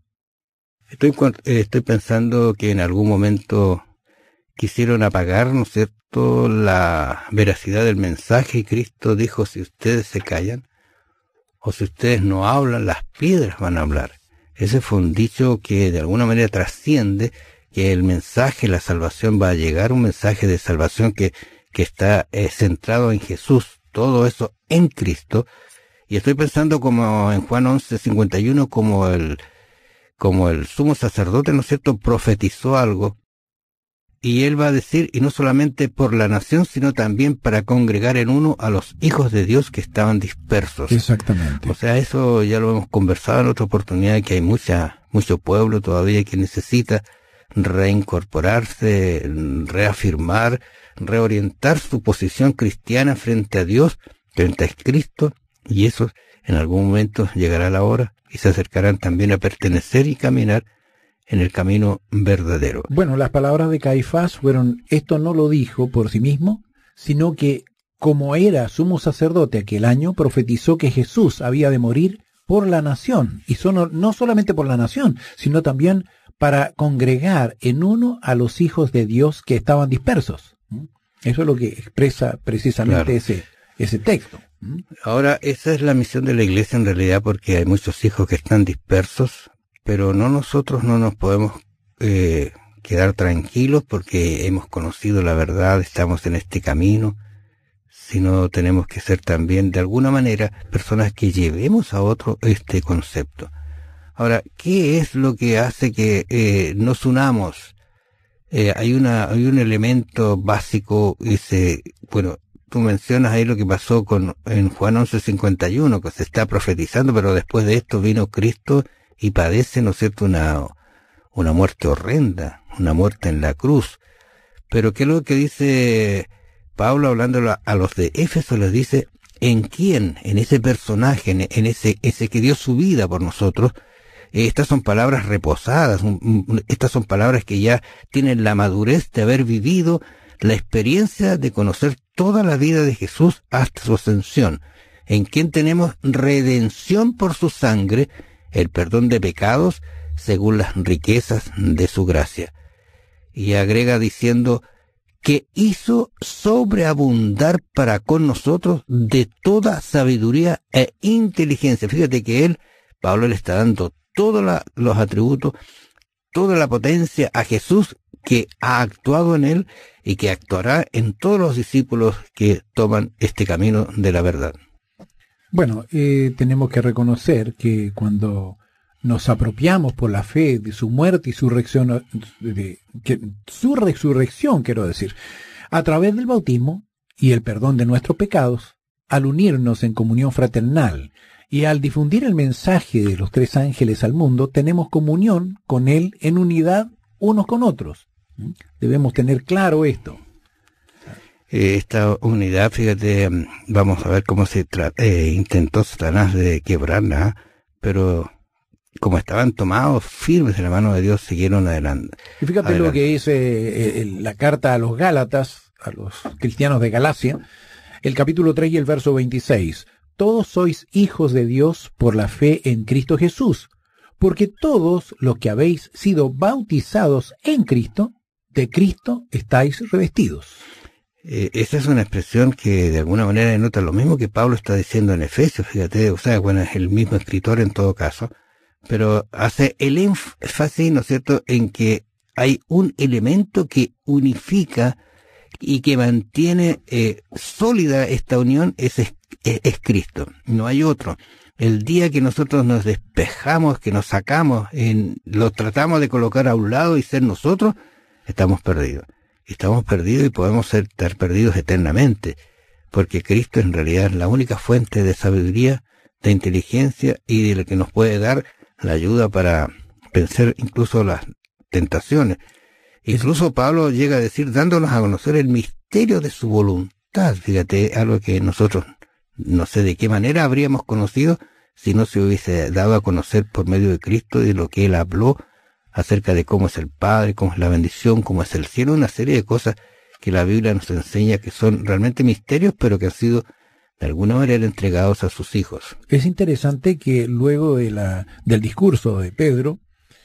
Estoy pensando que en algún momento quisieron apagar, ¿no es cierto?, la veracidad del mensaje, y Cristo dijo: si ustedes se callan, o si ustedes no hablan, las piedras van a hablar. Ese fue un dicho que de alguna manera trasciende que el mensaje, la salvación va a llegar, un mensaje de salvación que está centrado en Jesús, todo eso en Cristo. Y estoy pensando como en Juan 11:51, como el sumo sacerdote, ¿no es cierto?, profetizó algo. Y él va a decir, y no solamente por la nación, sino también para congregar en uno a los hijos de Dios que estaban dispersos. Exactamente. O sea, eso ya lo hemos conversado en otra oportunidad, que hay mucho pueblo todavía que necesita reincorporarse, reafirmar, reorientar su posición cristiana frente a Dios, frente a Cristo, y eso en algún momento llegará la hora y se acercarán también a pertenecer y caminar en el camino verdadero. Bueno, las palabras de Caifás fueron: esto no lo dijo por sí mismo, sino que, como era sumo sacerdote aquel año, profetizó que Jesús había de morir por la nación, y no solamente por la nación, sino también para congregar en uno a los hijos de Dios que estaban dispersos. Eso es lo que expresa precisamente ese texto. Ahora, esa es la misión de la iglesia en realidad, porque hay muchos hijos que están dispersos, pero nosotros no nos podemos quedar tranquilos porque hemos conocido la verdad, estamos en este camino, sino tenemos que ser también, de alguna manera, personas que llevemos a otro este concepto. Ahora, ¿qué es lo que hace que nos unamos? Hay un elemento básico, bueno, tú mencionas ahí lo que pasó en Juan 11:51, que se está profetizando, pero después de esto vino Cristo y padece, ¿no es cierto?, una muerte horrenda, una muerte en la cruz. Pero ¿qué es lo que dice Pablo hablando a los de Éfeso? Les dice: ¿en quién? En ese personaje, en ese que dio su vida por nosotros. Estas son palabras reposadas, estas son palabras que ya tienen la madurez de haber vivido la experiencia de conocer toda la vida de Jesús hasta su ascensión, en quien tenemos redención por su sangre, el perdón de pecados según las riquezas de su gracia. Y agrega diciendo que hizo sobreabundar para con nosotros de toda sabiduría e inteligencia. Fíjate que Pablo le está dando todos los atributos, toda la potencia a Jesús, que ha actuado en él y que actuará en todos los discípulos que toman este camino de la verdad. Bueno, tenemos que reconocer que cuando nos apropiamos por la fe de su muerte y su resurrección, quiero decir, a través del bautismo y el perdón de nuestros pecados, al unirnos en comunión fraternal y al difundir el mensaje de los tres ángeles al mundo, tenemos comunión con él en unidad unos con otros. Debemos tener claro esto. Esta unidad, fíjate, vamos a ver cómo se intentó Satanás de quebrarla, pero como estaban tomados firmes de la mano de Dios, siguieron adelante. Y fíjate lo que dice la carta a los Gálatas, a los cristianos de Galacia, el capítulo 3 y el verso 26. Todos sois hijos de Dios por la fe en Cristo Jesús, porque todos los que habéis sido bautizados en Cristo, de Cristo estáis revestidos. Esa es una expresión que de alguna manera denota lo mismo que Pablo está diciendo en Efesios, fíjate, o sea, bueno, es el mismo escritor en todo caso, pero hace el énfasis, ¿no es cierto?, en que hay un elemento que unifica y que mantiene sólida esta unión, es Cristo, no hay otro. El día que nosotros nos despejamos, que nos sacamos, lo tratamos de colocar a un lado y ser nosotros, estamos perdidos. Estamos perdidos y podemos estar perdidos eternamente, porque Cristo en realidad es la única fuente de sabiduría, de inteligencia y de lo que nos puede dar la ayuda para vencer incluso las tentaciones. Incluso Pablo llega a decir, dándonos a conocer el misterio de su voluntad. Fíjate, algo que nosotros no sé de qué manera habríamos conocido si no se hubiese dado a conocer por medio de Cristo y de lo que Él habló acerca de cómo es el Padre, cómo es la bendición, cómo es el cielo, una serie de cosas que la Biblia nos enseña que son realmente misterios, pero que han sido de alguna manera entregados a sus hijos. Es interesante que luego del discurso de Pedro,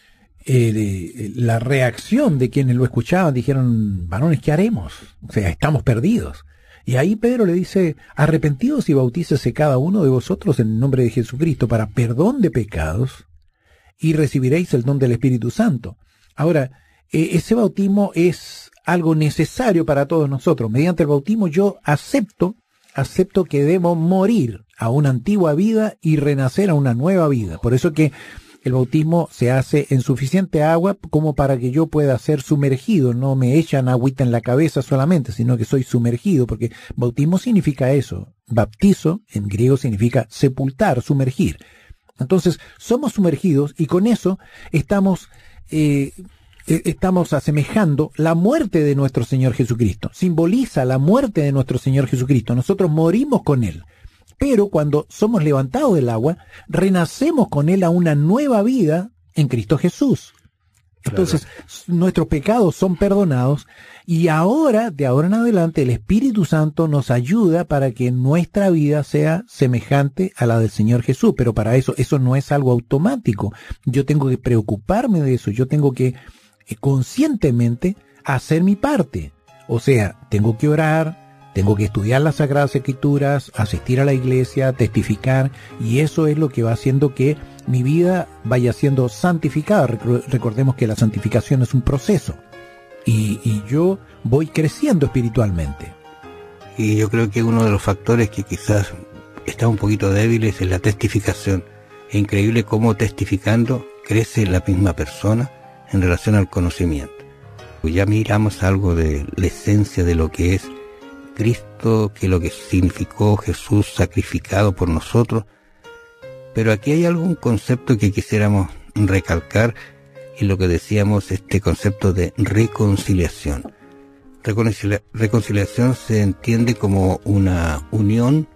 la reacción de quienes lo escuchaban dijeron: varones, ¿qué haremos? O sea, estamos perdidos. Y ahí Pedro le dice: arrepentidos y bautícese cada uno de vosotros en el nombre de Jesucristo para perdón de pecados, y recibiréis el don del Espíritu Santo. Ahora, ese bautismo es algo necesario para todos nosotros. Mediante el bautismo yo acepto que debo morir a una antigua vida y renacer a una nueva vida. Por eso que el bautismo se hace en suficiente agua como para que yo pueda ser sumergido. No me echan agüita en la cabeza solamente, sino que soy sumergido, porque bautismo significa eso. Baptizo en griego significa sepultar, sumergir. Entonces somos sumergidos y con eso estamos asemejando la muerte de nuestro Señor Jesucristo. Simboliza la muerte de nuestro Señor Jesucristo. Nosotros morimos con Él. Pero cuando somos levantados del agua, renacemos con Él a una nueva vida en Cristo Jesús. Entonces, nuestros pecados son perdonados y ahora, de ahora en adelante, el Espíritu Santo nos ayuda para que nuestra vida sea semejante a la del Señor Jesús. Pero para eso no es algo automático. Yo tengo que preocuparme de eso. Yo tengo que conscientemente hacer mi parte. O sea, tengo que orar, tengo que estudiar las Sagradas Escrituras, asistir a la iglesia, testificar, y eso es lo que va haciendo que mi vida vaya siendo santificada. Recordemos que la santificación es un proceso, y yo voy creciendo espiritualmente. Y yo creo que uno de los factores que quizás está un poquito débil es la testificación. Es increíble cómo testificando crece la misma persona en relación al conocimiento. Ya miramos algo de la esencia de lo que es Cristo, que lo que significó Jesús sacrificado por nosotros, pero aquí hay algún concepto que quisiéramos recalcar, y lo que decíamos, este concepto de reconciliación. Reconciliación se entiende como una unión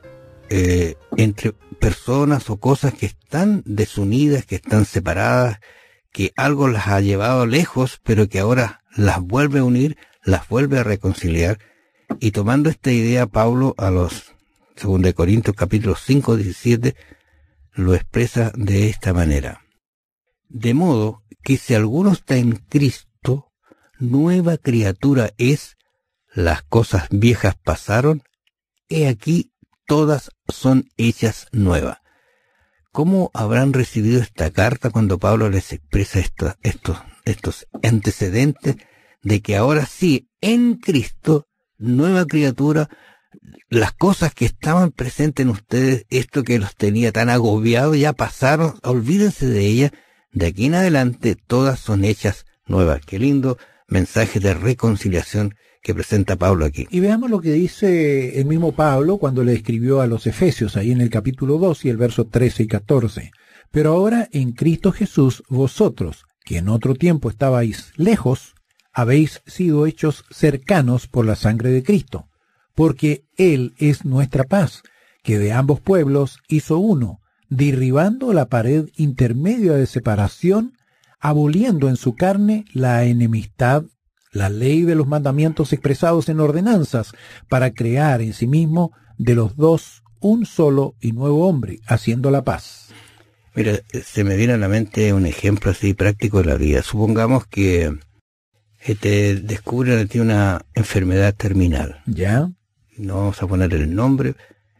entre personas o cosas que están desunidas, que están separadas, que algo las ha llevado lejos, pero que ahora las vuelve a unir, las vuelve a reconciliar. Y tomando esta idea, Pablo a los 2 Corintios capítulo 5, 17 lo expresa de esta manera: de modo que si alguno está en Cristo, nueva criatura es, las cosas viejas pasaron, he aquí todas son hechas nuevas. ¿Cómo habrán recibido esta carta cuando Pablo les expresa estos antecedentes de que ahora sí, en Cristo, nueva criatura, las cosas que estaban presentes en ustedes, esto que los tenía tan agobiados, ya pasaron, olvídense de ellas, de aquí en adelante todas son hechas nuevas? Qué lindo mensaje de reconciliación que presenta Pablo aquí. Y veamos lo que dice el mismo Pablo cuando le escribió a los Efesios, ahí en el capítulo 2 y el verso 13 y 14. Pero ahora en Cristo Jesús, vosotros, que en otro tiempo estabais lejos, habéis sido hechos cercanos por la sangre de Cristo, porque Él es nuestra paz, que de ambos pueblos hizo uno, derribando la pared intermedia de separación, aboliendo en su carne la enemistad, la ley de los mandamientos expresados en ordenanzas, para crear en sí mismo de los dos un solo y nuevo hombre, haciendo la paz. Mira, se me viene a la mente un ejemplo así práctico de la vida. Supongamos que te descubren a ti una enfermedad terminal. ¿Ya? No vamos a poner el nombre.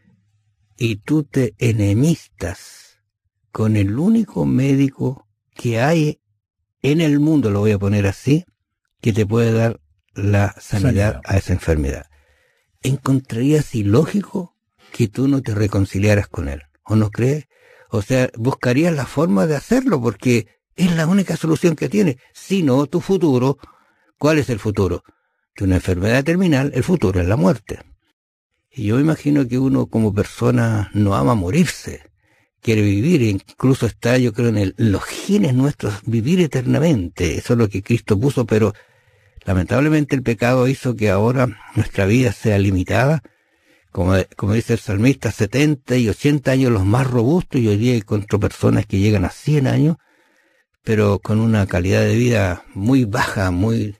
Y tú te enemistas con el único médico que hay en el mundo, lo voy a poner así, que te puede dar la sanidad a esa enfermedad. ¿Encontrarías ilógico que tú no te reconciliaras con él? ¿O no crees? O sea, buscarías la forma de hacerlo porque es la única solución que tienes. Si no, tu futuro, ¿cuál es el futuro? De una enfermedad terminal, el futuro es la muerte. Y yo imagino que uno como persona no ama morirse, quiere vivir, incluso está, yo creo, en los genes nuestros, vivir eternamente. Eso es lo que Cristo puso, pero lamentablemente el pecado hizo que ahora nuestra vida sea limitada como dice el salmista, 70 y 80 años los más robustos, y hoy día encuentro personas que llegan a 100 años, pero con una calidad de vida muy baja, muy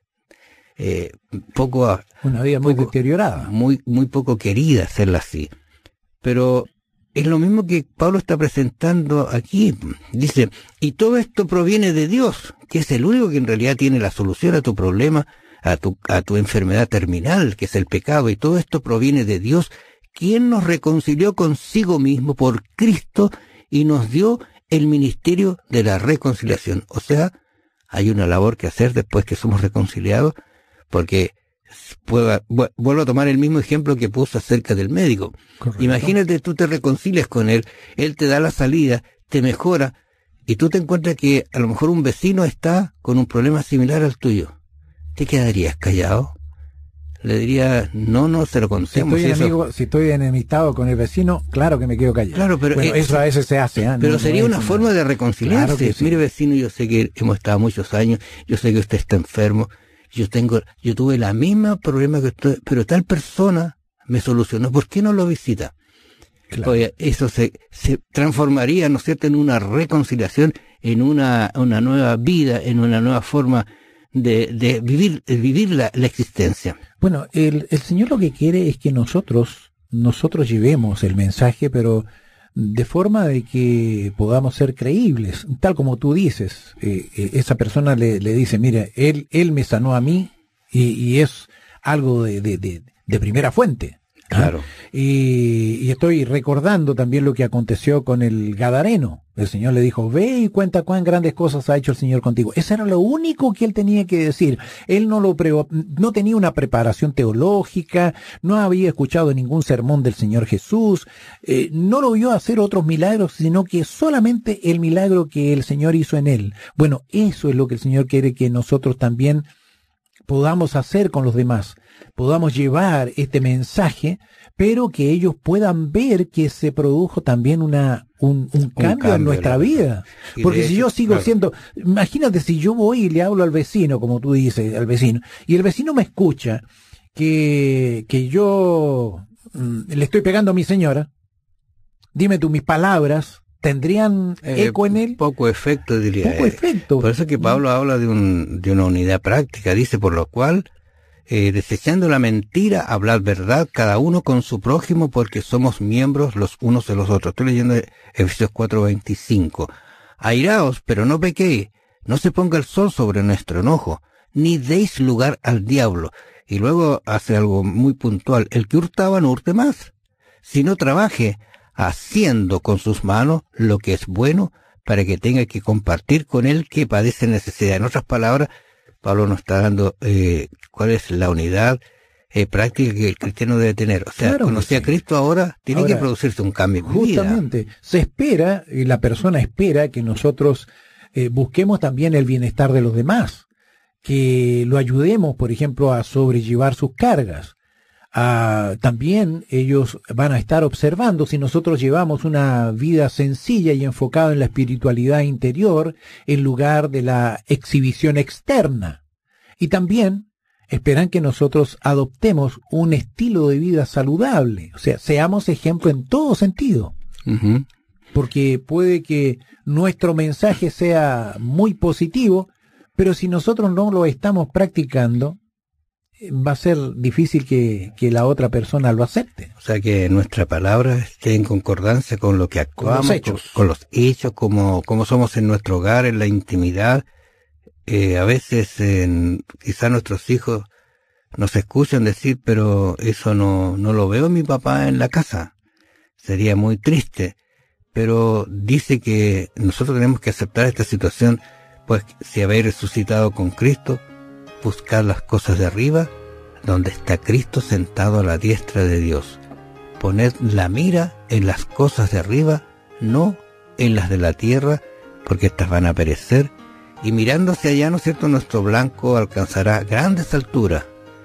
una vida muy deteriorada, muy poco querida, hacerla así. Pero es lo mismo que Pablo está presentando aquí. Dice, y todo esto proviene de Dios, que es el único que en realidad tiene la solución a tu problema, a tu enfermedad terminal, que es el pecado, y todo esto proviene de Dios, quien nos reconcilió consigo mismo por Cristo y nos dio el ministerio de la reconciliación. O sea, hay una labor que hacer después que somos reconciliados, porque vuelvo a tomar el mismo ejemplo que puse acerca del médico. Correcto. Imagínate, tú te reconcilias con él te da la salida, te mejora, y tú te encuentras que a lo mejor un vecino está con un problema similar al tuyo. ¿Te quedarías callado? Le diría, no se lo contemos. Si estoy enemistado con el vecino, claro que me quedo callado. Claro, pero bueno, eso a veces se hace. Pero sería una forma de reconciliarse. Claro que sí. Mire, vecino, yo sé que hemos estado muchos años, yo sé que usted está enfermo, yo tuve la misma problema que usted, pero tal persona me solucionó. ¿Por qué no lo visita? Claro. Pues eso se transformaría, ¿no es cierto?, en una reconciliación, en una nueva vida, en una nueva forma de vivir la existencia. Bueno, el Señor lo que quiere es que nosotros llevemos el mensaje, pero de forma de que podamos ser creíbles, tal como tú dices. Esa persona le dice, mira, él me sanó a mí, y es algo de primera fuente. Claro. Y estoy recordando también lo que aconteció con el Gadareno. El Señor le dijo, ve y cuenta cuán grandes cosas ha hecho el Señor contigo. Eso era lo único que él tenía que decir. Él no tenía una preparación teológica, no había escuchado ningún sermón del Señor Jesús, no lo vio hacer otros milagros, sino que solamente el milagro que el Señor hizo en él. Bueno, eso es lo que el Señor quiere que nosotros también podamos hacer con los demás, podamos llevar este mensaje, pero que ellos puedan ver que se produjo también un cambio en nuestra vida. Porque si yo sigo siendo, imagínate si yo voy y le hablo al vecino, como tú dices, al vecino, y el vecino me escucha que yo le estoy pegando a mi señora, dime tú, mis palabras ¿tendrían eco en él? Poco efecto, diría. Poco efecto. Por eso que Pablo habla de una unidad práctica. Dice, por lo cual, desechando la mentira, hablad verdad, cada uno con su prójimo, porque somos miembros los unos de los otros. Estoy leyendo Efesios 4:25. Airaos, pero no pequéis. No se ponga el sol sobre nuestro enojo, ni deis lugar al diablo. Y luego hace algo muy puntual. El que hurtaba no hurte más, sino trabaje, haciendo con sus manos lo que es bueno, para que tenga que compartir con él que padece necesidad. En otras palabras, Pablo nos está dando cuál es la unidad práctica que el cristiano debe tener. O sea, claro, conocer a Cristo ahora tiene que producirse un cambio en vida. Justamente, se espera, y la persona espera que nosotros busquemos también el bienestar de los demás, que lo ayudemos, por ejemplo, a sobrellevar sus cargas. También ellos van a estar observando si nosotros llevamos una vida sencilla y enfocada en la espiritualidad interior en lugar de la exhibición externa. Y también esperan que nosotros adoptemos un estilo de vida saludable, o sea, seamos ejemplo en todo sentido. Uh-huh. Porque puede que nuestro mensaje sea muy positivo, pero si nosotros no lo estamos practicando, va a ser difícil que la otra persona lo acepte. O sea, que nuestra palabra esté en concordancia con lo que actuamos, con los hechos, como somos en nuestro hogar, en la intimidad. A veces quizá nuestros hijos nos escuchan decir, pero eso no lo veo mi papá en la casa. Sería muy triste. Pero dice que nosotros tenemos que aceptar esta situación, pues si habéis resucitado con Cristo, buscar las cosas de arriba, donde está Cristo sentado a la diestra de Dios. Poned la mira en las cosas de arriba, no en las de la tierra, porque éstas van a perecer. Y mirando hacia allá, ¿no es cierto?, nuestro blanco alcanzará grandes alturas,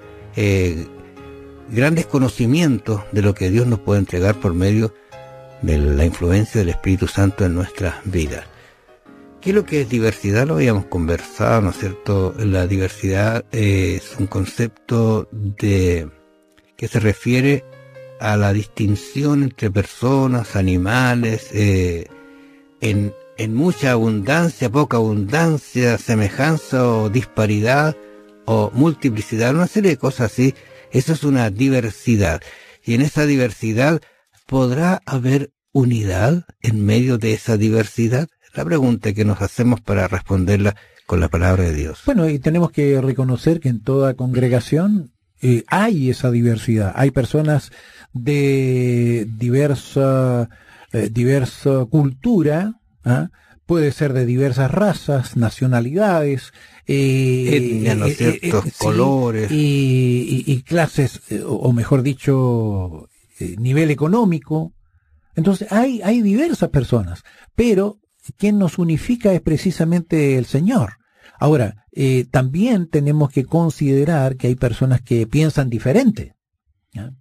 grandes conocimientos de lo que Dios nos puede entregar por medio de la influencia del Espíritu Santo en nuestras vidas. ¿Qué es lo que es diversidad? Lo habíamos conversado, ¿no es cierto? La diversidad es un concepto que se refiere a la distinción entre personas, animales, en mucha abundancia, poca abundancia, semejanza o disparidad o multiplicidad, una serie de cosas así. Eso es una diversidad. Y en esa diversidad, ¿podrá haber unidad en medio de esa diversidad? La pregunta que nos hacemos para responderla con la palabra de Dios. Bueno, y tenemos que reconocer que en toda congregación hay esa diversidad. Hay personas de diversa cultura, ¿ah? Puede ser de diversas razas, nacionalidades, etnias, ¿no es cierto? Colores. Sí, y clases, o mejor dicho, nivel económico. Entonces hay diversas personas, pero quien nos unifica es precisamente el Señor. Ahora, también tenemos que considerar que hay personas que piensan diferente, ¿ya?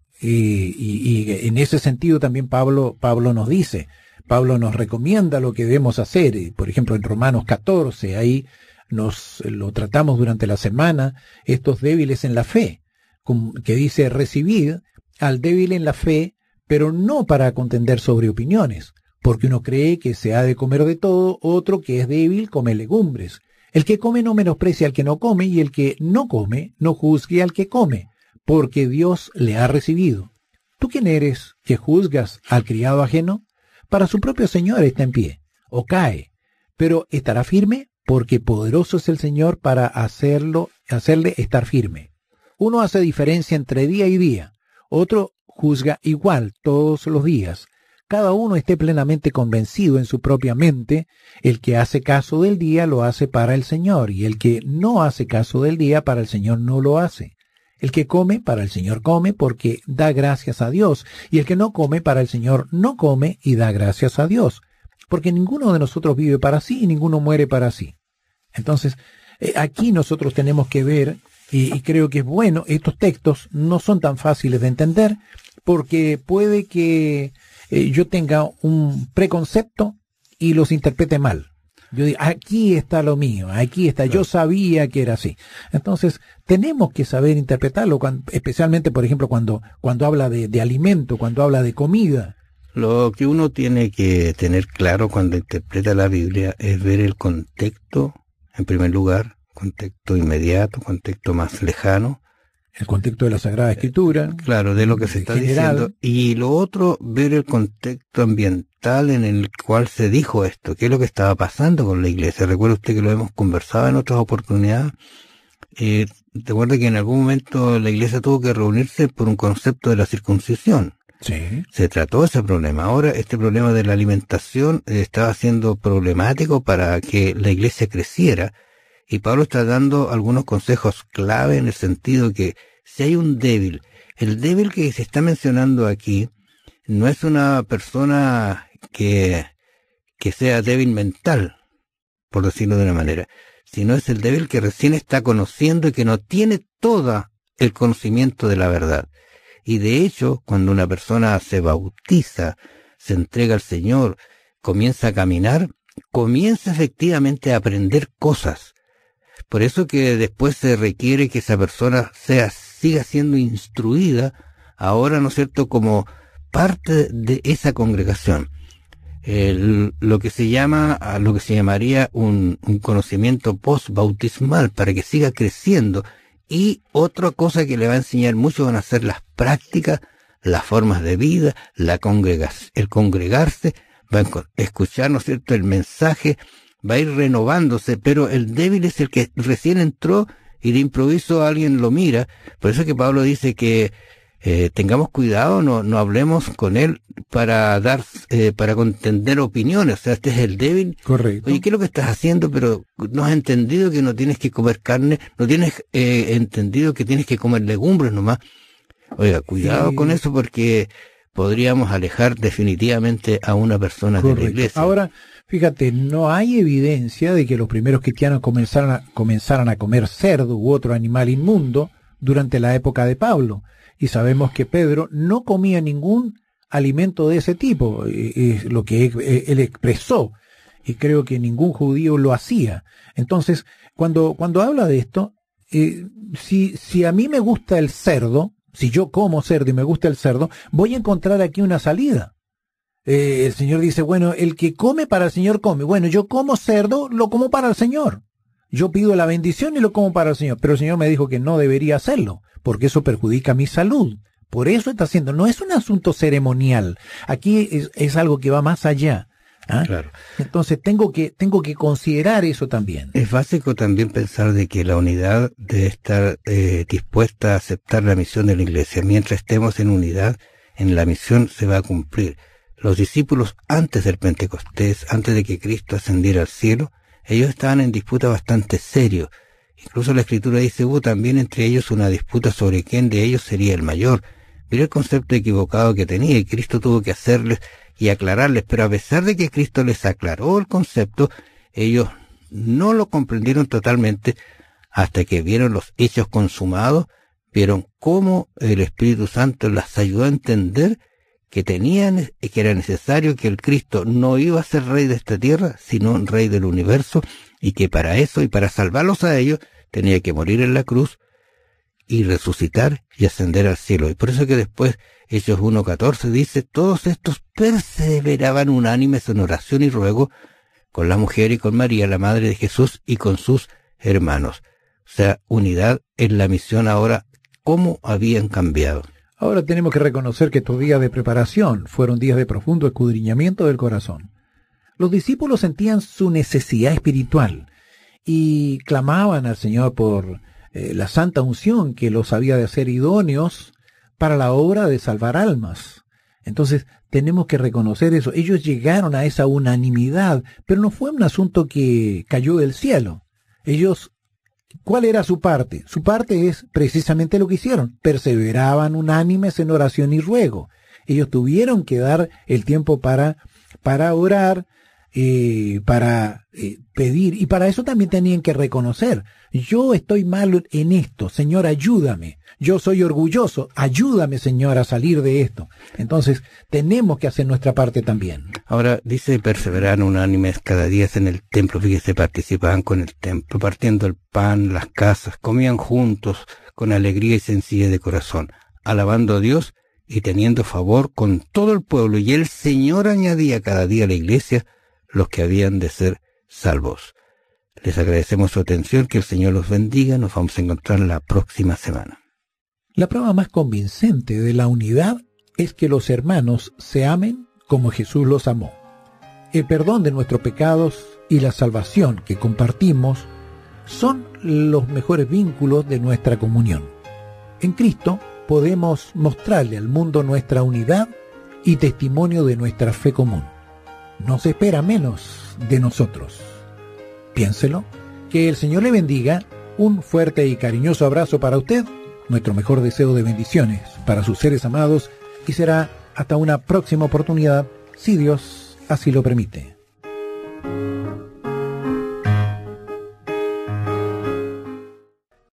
Y en ese sentido también Pablo nos recomienda lo que debemos hacer. Por ejemplo, en Romanos 14, ahí lo tratamos durante la semana, estos débiles en la fe, que dice: recibid al débil en la fe, pero no para contender sobre opiniones, porque uno cree que se ha de comer de todo, otro que es débil come legumbres. El que come no menosprecia al que no come, y el que no come no juzgue al que come, porque Dios le ha recibido. ¿Tú quién eres que juzgas al criado ajeno? Para su propio Señor está en pie, o cae, pero estará firme, porque poderoso es el Señor para hacerle estar firme. Uno hace diferencia entre día y día, otro juzga igual todos los días. Cada uno esté plenamente convencido en su propia mente. El que hace caso del día lo hace para el Señor, y el que no hace caso del día para el Señor no lo hace. El que come para el Señor come, porque da gracias a Dios, y el que no come para el Señor no come y da gracias a Dios, porque ninguno de nosotros vive para sí y ninguno muere para sí. Entonces, aquí nosotros tenemos que ver, y creo que es bueno, estos textos no son tan fáciles de entender, porque puede que yo tenga un preconcepto y los interprete mal. Yo digo, aquí está lo mío, aquí está, yo sabía que era así. Entonces, tenemos que saber interpretarlo, especialmente, por ejemplo, cuando habla de alimento, cuando habla de comida. Lo que uno tiene que tener claro cuando interpreta la Biblia es ver el contexto, en primer lugar, contexto inmediato, contexto más lejano. El contexto de la Sagrada Escritura. Claro, de lo que se está diciendo. Y lo otro, ver el contexto ambiental en el cual se dijo esto. ¿Qué es lo que estaba pasando con la iglesia? Recuerda usted que lo hemos conversado en otras oportunidades. Recuerda que en algún momento la iglesia tuvo que reunirse por un concepto de la circuncisión. Sí. Se trató ese problema. Ahora, este problema de la alimentación estaba siendo problemático para que la iglesia creciera. Y Pablo está dando algunos consejos clave en el sentido que si hay un débil, el débil que se está mencionando aquí no es una persona que sea débil mental, por decirlo de una manera, sino es el débil que recién está conociendo y que no tiene todo el conocimiento de la verdad. Y de hecho, cuando una persona se bautiza, se entrega al Señor, comienza a caminar, comienza efectivamente a aprender cosas. Por eso que después se requiere que esa persona siga siendo instruida, ahora, ¿no es cierto?, como parte de esa congregación. Lo que se llamaría un conocimiento postbautismal, para que siga creciendo. Y otra cosa que le va a enseñar mucho van a ser las prácticas, las formas de vida, el congregarse, va a escuchar, ¿no es cierto?, el mensaje, va a ir renovándose, pero el débil es el que recién entró y de improviso alguien lo mira. Por eso que Pablo dice que tengamos cuidado, no hablemos con él para contender opiniones. O sea, este es el débil. Correcto. Oye, ¿qué es lo que estás haciendo? Pero no has entendido que no tienes que comer carne, no tienes entendido que tienes que comer legumbres nomás. Oiga, cuidado con eso, porque podríamos alejar definitivamente a una persona de la iglesia. Ahora, fíjate, no hay evidencia de que los primeros cristianos comenzaran a comer cerdo u otro animal inmundo durante la época de Pablo. Y sabemos que Pedro no comía ningún alimento de ese tipo, es lo que él expresó, y creo que ningún judío lo hacía. Entonces, cuando habla de esto, si a mí me gusta el cerdo, Si yo como cerdo y me gusta el cerdo, voy a encontrar aquí una salida. El Señor dice, bueno, el que come para el Señor come. Bueno, yo como cerdo, lo como para el Señor. Yo pido la bendición y lo como para el Señor. Pero el Señor me dijo que no debería hacerlo, porque eso perjudica mi salud. Por eso está haciendo. No es un asunto ceremonial. Aquí es algo que va más allá. ¿Ah? Claro. Entonces tengo que considerar eso también. Es básico también pensar de que la unidad debe estar dispuesta a aceptar la misión de la Iglesia. Mientras estemos en unidad, en la misión se va a cumplir. Los discípulos antes del Pentecostés, antes de que Cristo ascendiera al cielo, ellos estaban en disputa bastante serio. Incluso la Escritura dice, hubo también entre ellos una disputa sobre quién de ellos sería el mayor. Mira el concepto equivocado que tenía, y Cristo tuvo que hacerles y aclararles, pero a pesar de que Cristo les aclaró el concepto, ellos no lo comprendieron totalmente hasta que vieron los hechos consumados, vieron cómo el Espíritu Santo las ayudó a entender que era necesario que el Cristo no iba a ser rey de esta tierra, sino rey del universo, y que para eso y para salvarlos a ellos tenía que morir en la cruz y resucitar y ascender al cielo. Y por eso que después Hechos 1:14 dice, todos estos perseveraban unánimes en oración y ruego con la mujer y con María, la madre de Jesús, y con sus hermanos. O sea, unidad en la misión ahora, cómo habían cambiado. Ahora tenemos que reconocer que estos días de preparación fueron días de profundo escudriñamiento del corazón. Los discípulos sentían su necesidad espiritual y clamaban al Señor por la santa unción que los había de hacer idóneos para la obra de salvar almas. Entonces tenemos que reconocer eso. Ellos llegaron a esa unanimidad, pero no fue un asunto que cayó del cielo. ¿Cuál era su parte? Su parte es precisamente lo que hicieron. Perseveraban unánimes en oración y ruego. Ellos tuvieron que dar el tiempo para orar, para pedir, y para eso también tenían que reconocer, yo estoy mal en esto, Señor, ayúdame, yo soy orgulloso, ayúdame, Señor, a salir de esto. Entonces tenemos que hacer nuestra parte también. Ahora dice, perseveraban unánimes cada día en el templo. Fíjese, participaban con el templo, partiendo el pan, las casas, comían juntos con alegría y sencillez de corazón, alabando a Dios y teniendo favor con todo el pueblo, y el Señor añadía cada día a la iglesia los que habían de ser salvos. Les agradecemos su atención, que el Señor los bendiga. Nos vamos a encontrar la próxima semana. La prueba más convincente de la unidad es que los hermanos se amen como Jesús los amó. El perdón de nuestros pecados y la salvación que compartimos son los mejores vínculos de nuestra comunión. En Cristo podemos mostrarle al mundo nuestra unidad y testimonio de nuestra fe común. No se espera menos de nosotros. Piénselo. Que el Señor le bendiga. Un fuerte y cariñoso abrazo para usted. Nuestro mejor deseo de bendiciones para sus seres amados. Y será hasta una próxima oportunidad, si Dios así lo permite.